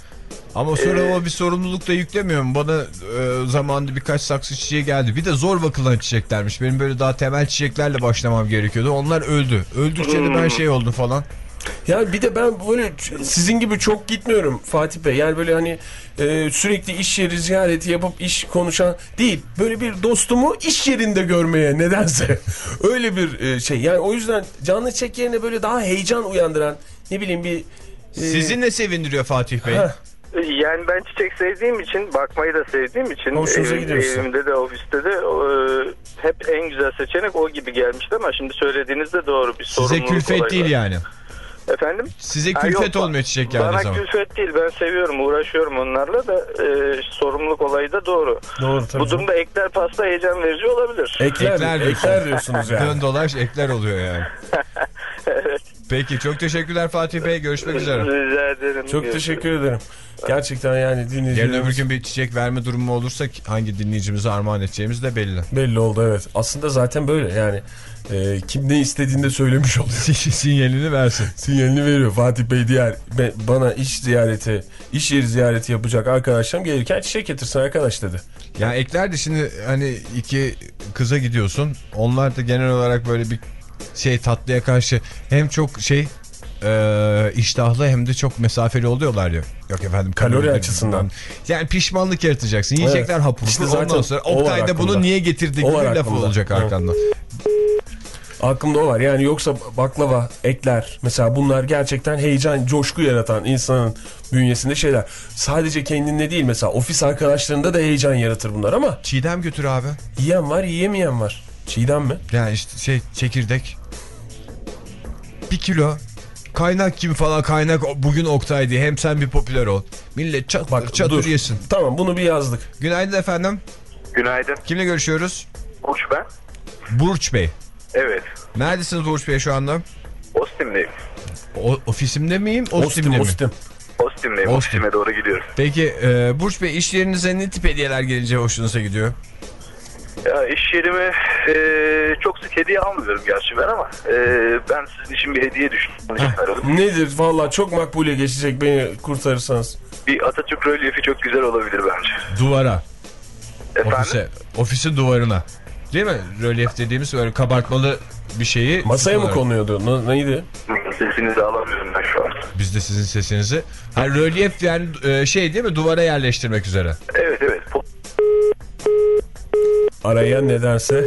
Ama sonra ee, o bir sorumluluk da yüklemiyor mu? Bana e, zamanında birkaç saksı çiçeği geldi. Bir de zor bakılan çiçeklermiş. Benim böyle daha temel çiçeklerle başlamam gerekiyordu. Onlar öldü. Öldükçe de ben şey oldum falan. Ya bir de ben böyle sizin gibi çok gitmiyorum Fatih Bey. Yani böyle hani e, sürekli iş yeri ziyareti yapıp iş konuşan değil. Böyle bir dostumu iş yerinde görmeye nedense. Öyle bir e, şey. Yani o yüzden canlı çiçek yerine böyle daha heyecan uyandıran, ne bileyim bir... E... Sizi ne sevindiriyor Fatih Bey? Heh. Yani ben çiçek sevdiğim için, bakmayı da sevdiğim için evim, evimde de ofiste de e, hep en güzel seçenek o gibi gelmişti ama şimdi söylediğinizde doğru, bir sorumluluk size külfet değil yani. Efendim? Size külfet ha, yok, olmuyor çiçek geldiği bana zaman. Bana külfet değil, ben seviyorum, uğraşıyorum onlarla da e, sorumluluk olayı da doğru. Doğru tabii. Bu durumda ekler pasta heyecan verici olabilir. Ekler, ekler, ekler diyorsunuz yani. Dön dolaş ekler oluyor yani. Evet. Peki çok teşekkürler Fatih Bey, görüşmek üzere. Rica ederim. Çok teşekkür ederim. Gerçekten yani dinleyicilerimiz... Yarın öbür gün bir çiçek verme durumu olursa hangi dinleyicimize armağan edeceğimiz de belli. Belli oldu, evet. Aslında zaten böyle yani e, kim ne istediğini de söylemiş oluyor. Sinyalini versin. Sinyalini veriyor. Fatih Bey diğer bana iş ziyareti, iş yeri ziyareti yapacak arkadaşlarım gelirken çiçek getirsin arkadaş dedi. Ya ekler de şimdi hani iki kıza gidiyorsun. Onlar da genel olarak böyle bir şey, tatlıya karşı hem çok şey... Ee, iştahlı hem de çok mesafeli oluyorlar ya. Yok efendim, kalori açısından. Yani pişmanlık yaratacaksın. Yiyecekler evet. Hapurlu. İşte ondan sonra Oktay'da bunu niye getirdik gibi laf olacak evet. Arkandan. Aklımda o var. Yani yoksa baklava, ekler mesela, bunlar gerçekten heyecan, coşku yaratan insanın bünyesinde şeyler. Sadece kendinde değil, mesela ofis arkadaşlarında da heyecan yaratır bunlar ama. Çiğdem götür abi. Yiyen var, yiyemeyen var. Çiğdem mi? Yani işte şey, çekirdek. Bir kilo. Kaynak gibi falan, kaynak bugün Oktay diye. Hem sen bir popüler ol. Millet çat, bak, çatır dur. Yesin. Tamam, bunu bir yazdık. Günaydın efendim. Günaydın. Kimle görüşüyoruz? Burç ben. Burç Bey. Evet. Neredesiniz Burç Bey şu anda? Ostim'deyim. O, ofisimde miyim? Ostim'de Ostim, mi? Ostim. Ostim'deyim. Ostim. Ostim'e doğru gidiyorum. Peki e, Burç Bey, iş yerinize ne tip hediyeler gelince hoşunuza gidiyor? Ya iş yerime e, çok sık hediye almıyorum gerçi ben ama e, ben sizin için bir hediye düşündüm. Nedir? Vallahi çok makbule geçecek, beni kurtarırsanız. Bir Atatürk rölyefi çok güzel olabilir bence. Duvara. Efendim? Ofise, ofisin duvarına. Değil mi? Rölyef dediğimiz böyle kabartmalı bir şeyi. Masaya mı konuyordu? Neydi? Sesinizi alamıyorum ben şu an. Biz de sizin sesinizi. Ha, rölyef yani şey değil mi? Duvara yerleştirmek üzere. Evet evet. Arayan nedense.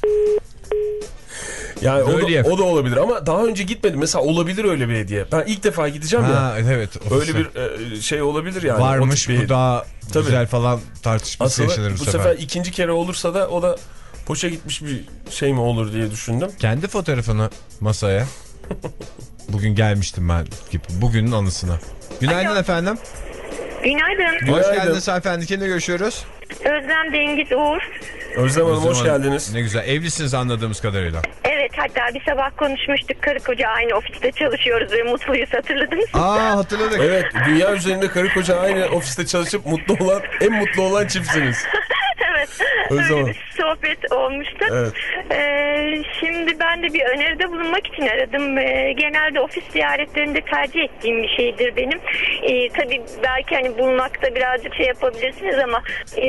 Yani o da, o da olabilir ama daha önce gitmedim. Mesela olabilir öyle bir hediye. Ben ilk defa gideceğim ha, ya. Evet. Ofise. Öyle bir e, şey olabilir yani. Varmış bu daha tabii. Güzel falan tartışması yaşanır bu, bu sefer. sefer ikinci kere olursa da o da poşa gitmiş bir şey mi olur diye düşündüm. Kendi fotoğrafını masaya. Bugün gelmiştim ben gibi. Bugünün anısına. Günaydın Alo. efendim. Günaydın. Günaydın. Hoş geldiniz efendim. Kimle görüşüyoruz? Özlem Dengiz Uğur. Özlem Hanım hoş geldiniz. Ne güzel. Evlisiniz anladığımız kadarıyla. Evet, hatta bir sabah konuşmuştuk. Karı koca aynı ofiste çalışıyoruz ve mutluyuz, hatırladınız mı? Aa, hatırladık. Evet, dünya üzerinde karı koca aynı ofiste çalışıp mutlu olan, en mutlu olan çiftsiniz. Evet. Özlem Öyle bir sohbet olmuştu. Evet. Ee, şimdi ben de bir öneride bulunmak için aradım. Ee, genelde ofis ziyaretlerinde tercih ettiğim bir şeydir benim. Ee, tabii belki hani bulmakta birazcık şey yapabilirsiniz ama e,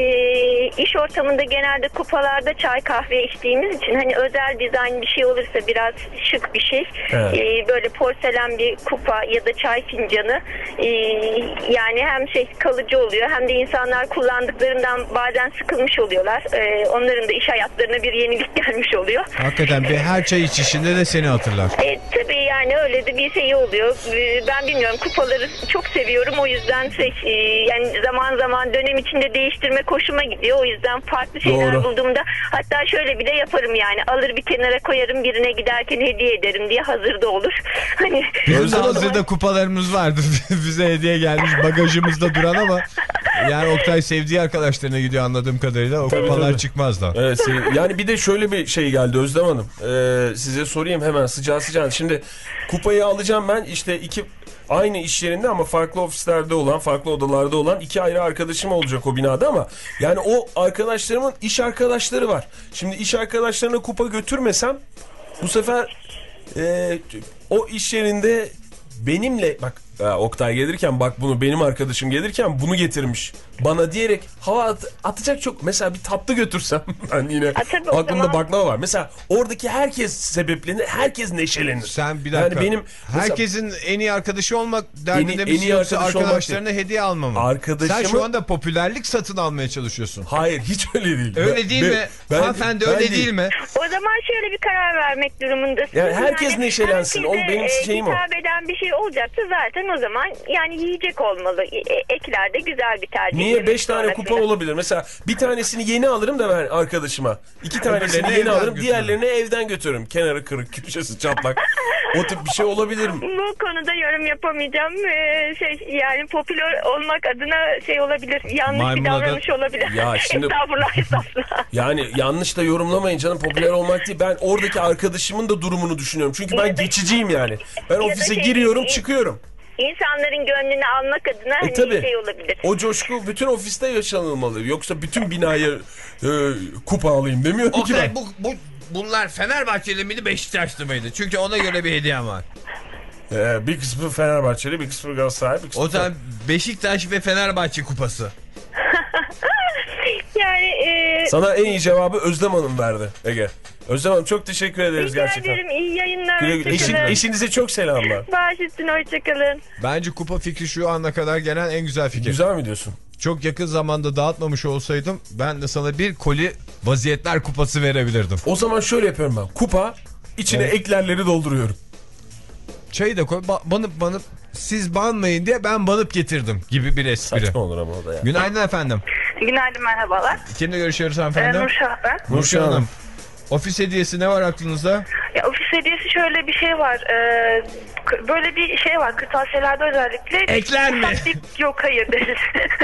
iş ortamında genelde kupalarda çay kahve içtiğimiz için hani özel dizayn bir şey olursa biraz şık bir şey. Evet. Ee, böyle porselen bir kupa ya da çay fincanı e, yani hem şey kalıcı oluyor hem de insanlar kullandıklarından bazen sıkılmış oluyorlar. Ee, onların da iş hayatlarına bir yenilik gelmiş oluyor. Hakikaten bir her çay içişinde de seni hatırlar. E, tabii yani öyle de bir şey oluyor. E, ben bilmiyorum, kupaları çok seviyorum. O yüzden şey, e, yani zaman zaman dönem içinde değiştirme hoşuma gidiyor. O yüzden farklı şeyler Doğru. bulduğumda hatta şöyle bile yaparım yani. Alır bir kenara koyarım, birine giderken hediye ederim diye hazırda olur. Hani Bizim de hazırda kupalarımız vardı. Bize hediye gelmiş bagajımızda duran ama yani Oktay sevdiği arkadaşlarına gidiyor anladığım kadarıyla. O Tabii, kupalar tabii. çıkmaz da. Evet, yani bir de şöyle bir şey geldi Özlem Hanım. Ee, size sorayım hemen sıcağı sıcağına. Şimdi kupayı alacağım ben, işte iki aynı iş yerinde ama farklı ofislerde olan, farklı odalarda olan iki ayrı arkadaşım olacak o binada ama yani o arkadaşlarımın iş arkadaşları var. Şimdi iş arkadaşlarına kupa götürmesem bu sefer e, o iş yerinde benimle bak, ha, Oktay gelirken bak bunu benim arkadaşım gelirken bunu getirmiş bana diyerek hava at, atacak çok. Mesela bir tatlı götürsem ben yine aklımda zaman... baklava var. Mesela oradaki herkes sebeplenir, herkes neşelenir. Sen bir dakika. Yani benim herkesin mesela, en iyi arkadaşı olmak derdinde en, misin en yoksa arkadaş arkadaşlarına hediye alma mı? Arkadaşımı... Sen şu anda popülerlik satın almaya çalışıyorsun. Hayır, hiç öyle değil. Öyle ben, değil ben, mi? Ben, Hanımefendi ben öyle değil. değil mi? o zaman şöyle bir karar vermek durumundasın. Yani herkes yani neşelensin. O benim şeyim o. hitap eden bir şey olacaksa zaten o zaman yani yiyecek olmalı. E, eklerde güzel bir tercih. Niye beş tane kupa olabilir? Mesela bir tanesini yeni alırım da ben arkadaşıma. İki tanesini Öbürlerini yeni evden alırım. götürürüm. Diğerlerini evden götürürüm. Kenarı kırık, köşesi çatlak. O tip bir şey olabilir mi? Bu konuda yorum yapamayacağım. Ee, şey yani popüler olmak adına şey olabilir. Yanlış Maymun bir davranış adı- olabilir. Ya şimdi- Estağfurullah, estağfurullah. Yani yanlış da yorumlamayın canım, popüler olmak değil. Ben oradaki arkadaşımın da durumunu düşünüyorum. Çünkü ben Ya da- geçiciyim yani. Ben da ofise şey- giriyorum, çıkıyorum. İnsanların gönlünü almak adına hani tabii. şey olabilir. O coşku bütün ofiste yaşanılmalı. Yoksa bütün binaya e, kupa alayım demiyorum ki ben. Oktay bu, bu, bunlar Fenerbahçeli miydi Beşiktaşlı mıydı? Çünkü ona göre bir hediyem var. Ee, bir kısmı Fenerbahçeli, bir kısmı Galatasaray, bir kısmı... O zaman Beşiktaş ve Fenerbahçe kupası. Yani e, Sana en iyi cevabı Özlem Hanım verdi Ege. Özlem Hanım çok teşekkür ederiz rica gerçekten. ederim. İyi yayınlar. Güle güle. Eşin, Hoşçakalın. eşinize çok selamlar. Baş üstüne, hoşçakalın. Bence kupa fikri şu ana kadar gelen en güzel fikir. Güzel mi diyorsun? Çok yakın zamanda dağıtmamış olsaydım ben de sana bir koli vaziyetler kupası verebilirdim. O zaman şöyle yapıyorum ben. Kupa, içine Evet. eklerleri dolduruyorum. Çayı da koy ba- banıp banıp siz banmayın diye ben banıp getirdim gibi bir espri. Saçma olur ama o da ya. Günaydın efendim. Günaydın, merhabalar. Kimle görüşüyoruz hanımefendi? Ee, Nurşah ben. Nurşah Hanım. Ofis hediyesi ne var aklınızda? Ya ofis hediyesi şöyle bir şey var. Ee, k- böyle bir şey var kırtasiyelerde özellikle. Ekler mi? Ufak bir, yok hayır değil.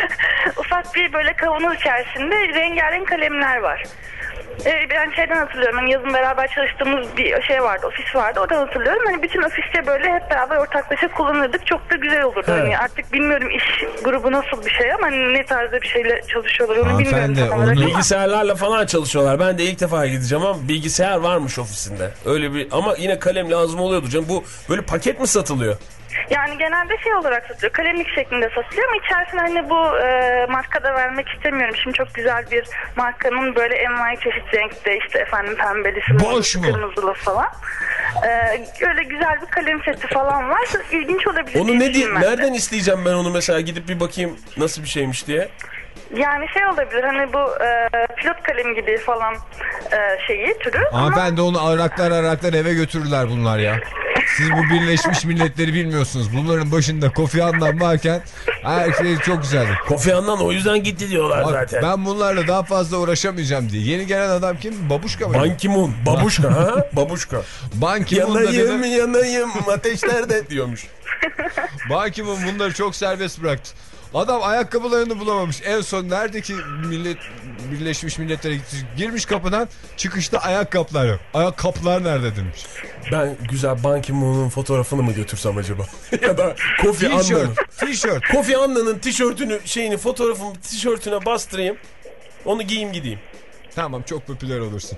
Ufak bir böyle kavanoz içerisinde rengarenk kalemler var. Ee, ben şeyden hatırlıyorum. Hani yazın beraber çalıştığımız bir şey vardı, ofis vardı. Oradan hatırlıyorum. Hani bütün ofiste böyle hep beraber ortaklaşa kullanırdık. Çok da güzel olurdu. Evet. Hani artık bilmiyorum iş grubu nasıl bir şey ama hani ne tarzda bir şeyle çalışıyorlar onu Hanımefendi, bilmiyorum. tam olarak onu- ama- Bilgisayarlarla falan çalışıyorlar. Ben de ilk defa gideceğim ama bilgisayar varmış ofisinde. Öyle bir ama yine kalem lazım oluyordu canım. Bu böyle paket mi satılıyor? Yani genelde şey olarak satılıyor. Kalemlik şeklinde satılıyor ama içerisinde hani bu e, marka da vermek istemiyorum. Şimdi çok güzel bir markanın böyle envai çeşit renkte işte efendim pembelisi, Boş mu? kırmızılı falan. E, öyle güzel bir kalem seti falan var. İlginç olabilir. Onu ne diye, düşündüm ben de. nereden isteyeceğim ben onu mesela, gidip bir bakayım nasıl bir şeymiş diye. Yani şey olabilir hani bu e, pilot kalem gibi falan e, şeyi türü. Ama Hanımefendi onu araklar araklar eve götürürler bunlar ya. Siz bu Birleşmiş Milletleri bilmiyorsunuz. Bunların başında Kofi Annan varken her şey çok güzeldi. Kofi Annan o yüzden gitti diyorlar Bak, zaten. ben bunlarla daha fazla uğraşamayacağım diye. Yeni gelen adam kim? Babuşka mı? Ban Ki-moon, babuşka ha, babuşka. Ban Ki-moon da Yanayım dedi. yanayım ateşlerde diyormuş. Ban Ki-moon bunları çok serbest bıraktı. Adam ayakkabılarını bulamamış. En son neredeki millet Birleşmiş Milletler'e gitti. Girmiş kapıdan, çıkışta ayakkabılar yok. Ayakkabılar nerede demiş. Ben güzel Ban Ki-moon'un fotoğrafını mı götürsem acaba? Ya da Kofi Annan'ın. Tişört. Tişört. Kofi Annan'ın tişörtünü, şeyini, fotoğrafını tişörtüne bastırayım. Onu giyeyim gideyim. Tamam, çok popüler olursun.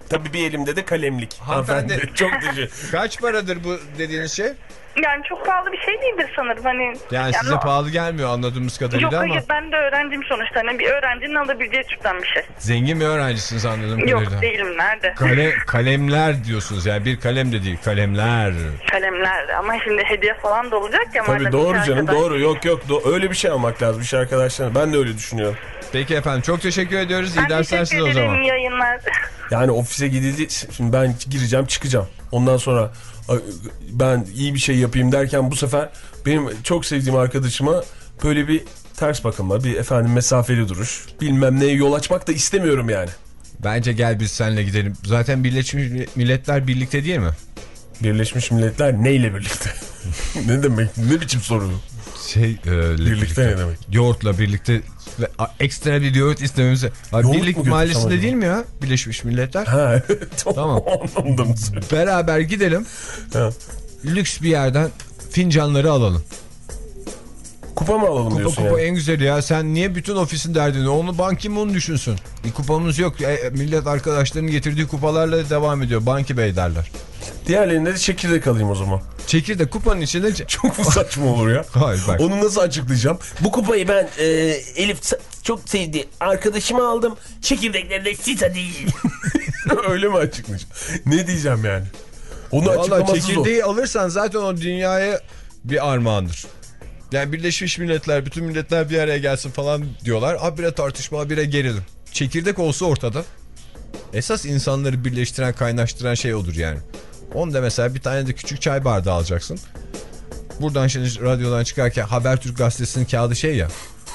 Tabii bir elimde de kalemlik. Hanımefendi. Hanımefendi. Çok teşekkür. Kaç paradır bu dediğiniz şey? Yani çok pahalı bir şey değildir sanırım. Hani, Yani, yani size o... pahalı gelmiyor anladığımız kadarıyla Yok ama. hayır, ben de öğrenciyim sonuçta. Hani bir öğrencinin alabileceği türden bir şey. Zengin bir öğrencisiniz anladığım kadarıyla. Yok değilim, nerede? Kale, kalemler diyorsunuz yani, bir kalem de değil, kalemler. Kalemler ama şimdi hediye falan da olacak ya. Tabii doğru canım, doğru. Yok yok do- öyle bir şey almak lazım iş arkadaşlarına. Ben de öyle düşünüyorum. Peki efendim, çok teşekkür ediyoruz. İyi Ben dersler size teşekkür o zaman. ederim, iyi yayınlar. Yani ofise gidildi. Şimdi ben gireceğim çıkacağım. Ondan sonra ben iyi bir şey yapayım derken bu sefer benim çok sevdiğim arkadaşıma böyle bir ters bakılma, bir efendim mesafeli duruş, bilmem neye yol açmak da istemiyorum yani. Bence gel biz seninle gidelim. Zaten Birleşmiş Milletler birlikte değil mi? Birleşmiş Milletler neyle birlikte? Ne demek? Ne biçim soru? Şey, e, birlikte, birlikte ne demek? Yoğurtla birlikte ve ekstra bir yoğurt istememize. Birlik mahallesinde değil mi ya Birleşmiş Milletler? Ha, tamam. Anladım. Beraber gidelim. Ha. Lüks bir yerden fincanları alalım. Kupa mı alalım kupa, diyorsun kupa ya? En güzeli ya. Sen niye bütün ofisin derdini? Onu Ban Ki-moon düşünsün. Bir kupamız yok. E, millet arkadaşlarının getirdiği kupalarla devam ediyor. Ban Ki Bey derler. Diğerlerinde de çekirdek alayım o zaman. Çekirdek kupanın içinde... Çok mu saçma olur ya? Hayır bak. Onu nasıl açıklayacağım? Bu kupayı ben e, Elif çok sevdi. Arkadaşıma aldım. Çekirdekleri de size değil. Öyle mi açıklayacağım? Ne diyeceğim yani? Onu Vallahi açıklaması zor. çekirdeği alırsan zaten o dünyaya bir armağandır. Yani Birleşmiş Milletler, bütün milletler bir araya gelsin falan diyorlar. Habire tartışma, habire gerilim. Çekirdek olsa ortada. Esas insanları birleştiren, kaynaştıran şey odur yani. Onu da mesela bir tane de küçük çay bardağı alacaksın. Buradan şimdi radyodan çıkarken Habertürk gazetesinin kağıdı şey ya.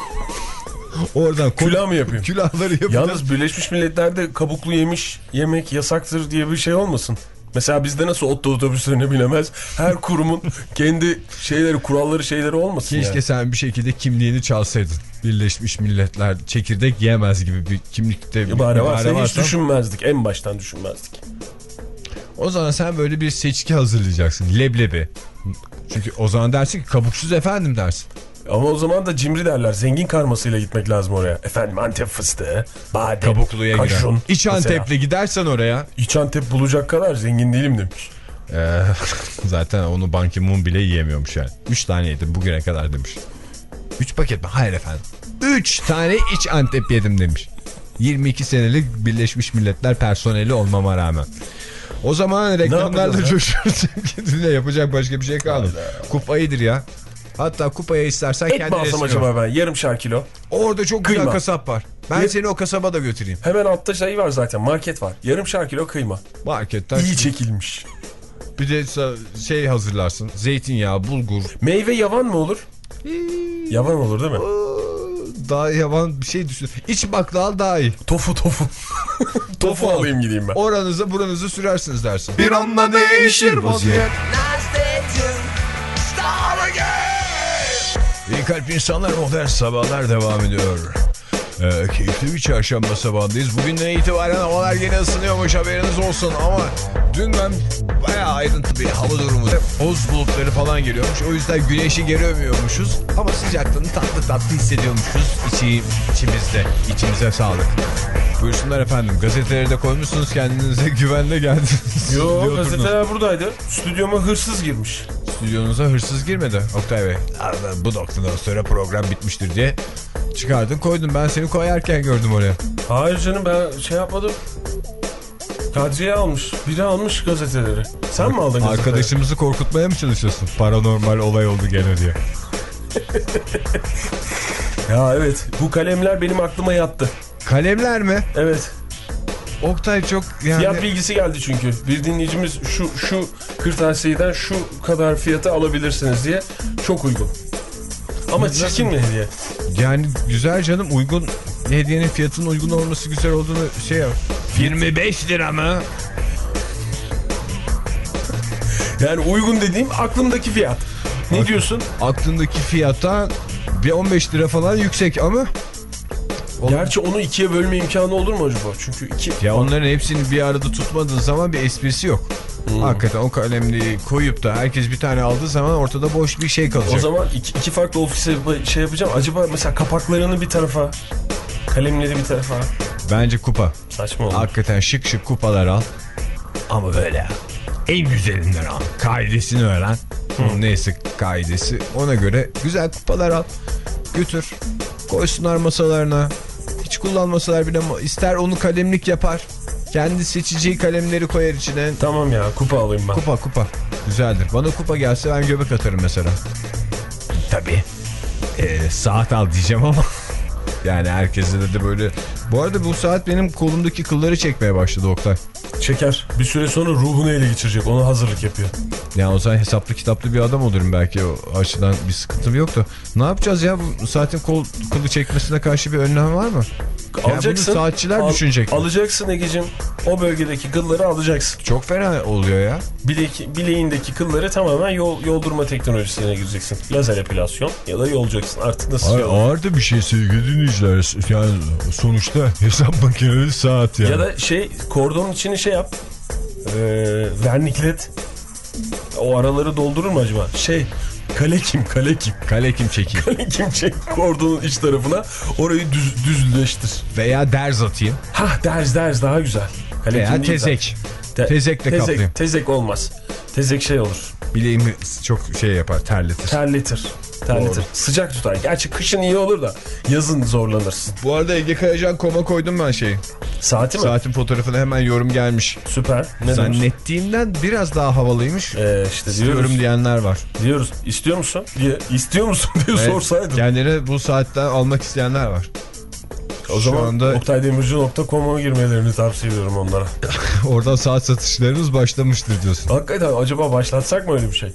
Oradan külah mı yapayım? Külahları yapacağız. Yalnız Birleşmiş Milletler'de kabuklu yemiş yemek yasaktır diye bir şey olmasın. Mesela bizde nasıl otto otobüslerine binemez. Her kurumun kendi şeyleri, kuralları, şeyleri olmasın. Keşke yani sen bir şekilde kimliğini çalsaydın. Birleşmiş Milletler çekirdek yiyemez gibi bir kimlikte bir ibare varsa hiç varsa... düşünmezdik. En baştan düşünmezdik. O zaman sen böyle bir seçki hazırlayacaksın. Leblebi. Çünkü o zaman dersin ki kabuksuz efendim dersin. Ama o zaman da cimri derler. Zengin karmasıyla gitmek lazım oraya. Efendim Antep fıstığı, badem, kabukluya kaşun. Gider. İç Antep'li gidersen oraya. İç Antep bulacak kadar zengin değilim demiş. Ee, zaten onu Ban Ki-moon bile yiyemiyormuş yani. Üç tane yedim bugüne kadar demiş. Üç paket mi? Hayır efendim. Üç tane iç Antep yedim demiş. yirmi iki senelik Birleşmiş Milletler personeli olmama rağmen. O zaman reklamlarla coşuruz. Kendine yapacak başka bir şey kalmadı. Kupa iyidir ya. Hatta kupaya istersen et kendine alsam acaba ben yarımşar kilo. Orada çok kıyma. Güzel kasap var. Ben Yar seni o kasaba da götüreyim. Hemen altta şey var zaten, market var. Yarımşar kilo kıyma. Marketten. İyi çekilmiş. Bir de şey hazırlarsın. Zeytinyağı, bulgur. Meyve yavan mı olur? Yavan olur değil mi? Daha yavan bir şey düşün. İç baklava daha iyi. Tofu tofu. Tofu alayım gideyim ben. Oranızı buranızı sürersiniz dersin. Bir anda değişir vaziyet. İyi kalp insanlar, modern sabahlar devam ediyor. Ee, keyifli bir çarşamba sabahındayız. Bugünden itibaren havalar yine ısınıyormuş, haberiniz olsun. Ama dün ben bayağı ayrıntı bir hava durumu, toz bulutları falan geliyormuş. O yüzden güneşi göremiyormuşuz. Ama sıcaklığını tatlı tatlı hissediyormuşuz. İçi, içimizde, içimize sağlık. Buyursunlar efendim. Gazeteleri de koymuşsunuz, kendinize güvenle geldiniz. Yok, gazeteler buradaydı. Stüdyoma hırsız girmiş. Stüdyonuza hırsız girmedi Oktay Bey. Bu noktadan sonra program bitmiştir diye çıkardın koydun. Ben seni koyarken gördüm oraya. Hayır canım, ben şey yapmadım. Kadriye almış. Biri almış gazeteleri. Sen mi aldın gazeteleri? Arkadaşımızı korkutmaya mı çalışıyorsun? Paranormal olay oldu gene diye. Ya evet, bu kalemler benim aklıma yattı. Kalemler mi? Evet. Oktay çok yani... Fiyat bilgisi geldi çünkü. Bir dinleyicimiz şu şu kırtasiyeden şu kadar fiyata alabilirsiniz diye. Çok uygun. Ama Nasıl? Çirkin mi hediye? Yani güzel canım, uygun. Hediyenin fiyatının uygun olması güzel olduğunu şey yap. yirmi beş lira mı? Yani uygun dediğim aklımdaki fiyat. Ne Ak diyorsun? Aklındaki fiyattan bir on beş lira falan yüksek ama... Gerçi onu ikiye bölme imkanı olur mu acaba? Çünkü iki... Ya onların hepsini bir arada tutmadığın zaman bir esprisi yok. Hmm. Hakikaten o kalemliği koyup da herkes bir tane aldığı zaman ortada boş bir şey kalacak. O zaman iki, iki farklı ofise şey yapacağım. Acaba mesela kapaklarını bir tarafa, kalemleri bir tarafa. Bence kupa. Saçma olur. Hakikaten şık şık kupalar al. Ama böyle en güzelinden al. Kaidesini öğren. Hı. Neyse kaidesi. Ona göre güzel kupalar al. Götür. Koysunlar masalarına. Hiç kullanmasalar bile ister onu kalemlik yapar. Kendi seçeceği kalemleri koyar içine. Tamam ya, kupa alayım ben. Kupa kupa. Güzeldir. Bana kupa gelse ben göbek atarım mesela. Tabii. Ee, saat al diyeceğim ama. Yani herkese de, de böyle. Bu arada bu saat benim kolumdaki kılları çekmeye başladı Oktay. Çeker. Bir süre sonra ruhunu ele geçirecek. Ona hazırlık yapıyor. Yani o zaman hesaplı kitaplı bir adam olurum belki, o açıdan bir sıkıntım yok da. Ne yapacağız ya, bu saatin kol kılı çekmesine karşı bir önlem var mı? Alacaksın. Yani bunu saatçiler al, düşünecek. Alacaksın Egeciğim. O bölgedeki kılları alacaksın. Çok fena oluyor ya. Bilek, bileğindeki kılları tamamen yol, yoldurma teknolojisine gireceksin. Lazer epilasyon ya da yolacaksın. Artık nasıl Ağır, ağır da bir şey sevgili dinleyiciler. Yani sonuçta hesap makineli saat yani. Ya da şey, kordonun içini şey yap. Ee, verniklet. O araları doldurur mu acaba? Şey, kalekim kalekim. Kalekim çekeyim. Kalekim çek kordonun iç tarafına. Orayı düz, düzleştir. Veya derz atayım. Hah, derz derz daha güzel. Kalekim veya tezek. Te Tezekle tezek, kaplayayım. Tezek olmaz. Tezek şey olur. Bileğimi çok şey yapar, terletir. Terletir. Terletir. Doğru. Sıcak tutar. Gerçi kışın iyi olur da yazın zorlanırsın. Bu arada Ege Kayacan koma koydum ben şeyi. Saati mi? Saatin fotoğrafına hemen yorum gelmiş. Süper. Ne zannettiğimden biraz daha havalıymış. Ee, işte İstiyorum diyoruz. diyenler var. Diyoruz. İstiyor musun diye, istiyor musun diye evet, sorsaydım. Kendine bu saatten almak isteyenler var. O Şu zaman anda... oktaydemirci nokta com'a girmelerini tavsiye ediyorum onlara. Oradan saat satışlarınız başlamıştır diyorsun. Hakikaten acaba başlatsak mı öyle bir şey?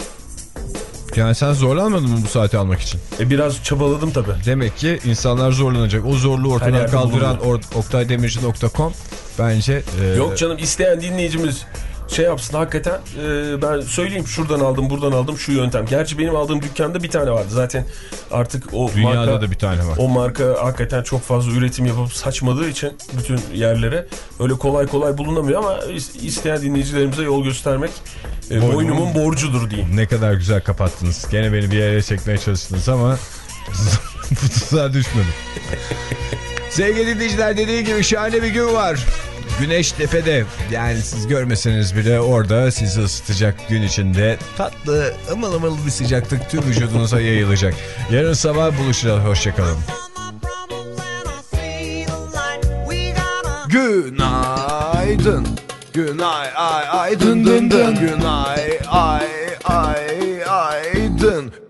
Yani sen zorlanmadın mı bu saati almak için? E biraz çabaladım tabii. Demek ki insanlar zorlanacak. O zorluğu ortadan kaldıran oktaydemirci nokta com bence... E... Yok canım, isteyen dinleyicimiz şey yapsın hakikaten. E, ben söyleyeyim, şuradan aldım, buradan aldım, şu yöntem. Gerçi benim aldığım dükkanda bir tane vardı. Zaten artık o dünyada marka, da bir tane var. O marka hakikaten çok fazla üretim yapıp saçmadığı için bütün yerlere öyle kolay kolay bulunamıyor ama isteyen dinleyicilerimize yol göstermek e, boynumun borcudur diyeyim. Ne kadar güzel kapattınız. Gene beni bir yere çekmeye çalıştınız ama bu tuzağa düşmedim. Sevgili dinleyiciler, dediği gibi şahane bir gün var. Güneş tepede, yani siz görmeseniz bile orada sizi ısıtacak, gün içinde tatlı ımıl ımıl bir sıcaklık tüm vücudunuza yayılacak. Yarın sabah buluşacağız, hoşçakalın. Günaydın, günay ay ay dın dın dın, günay ay ay ay dın.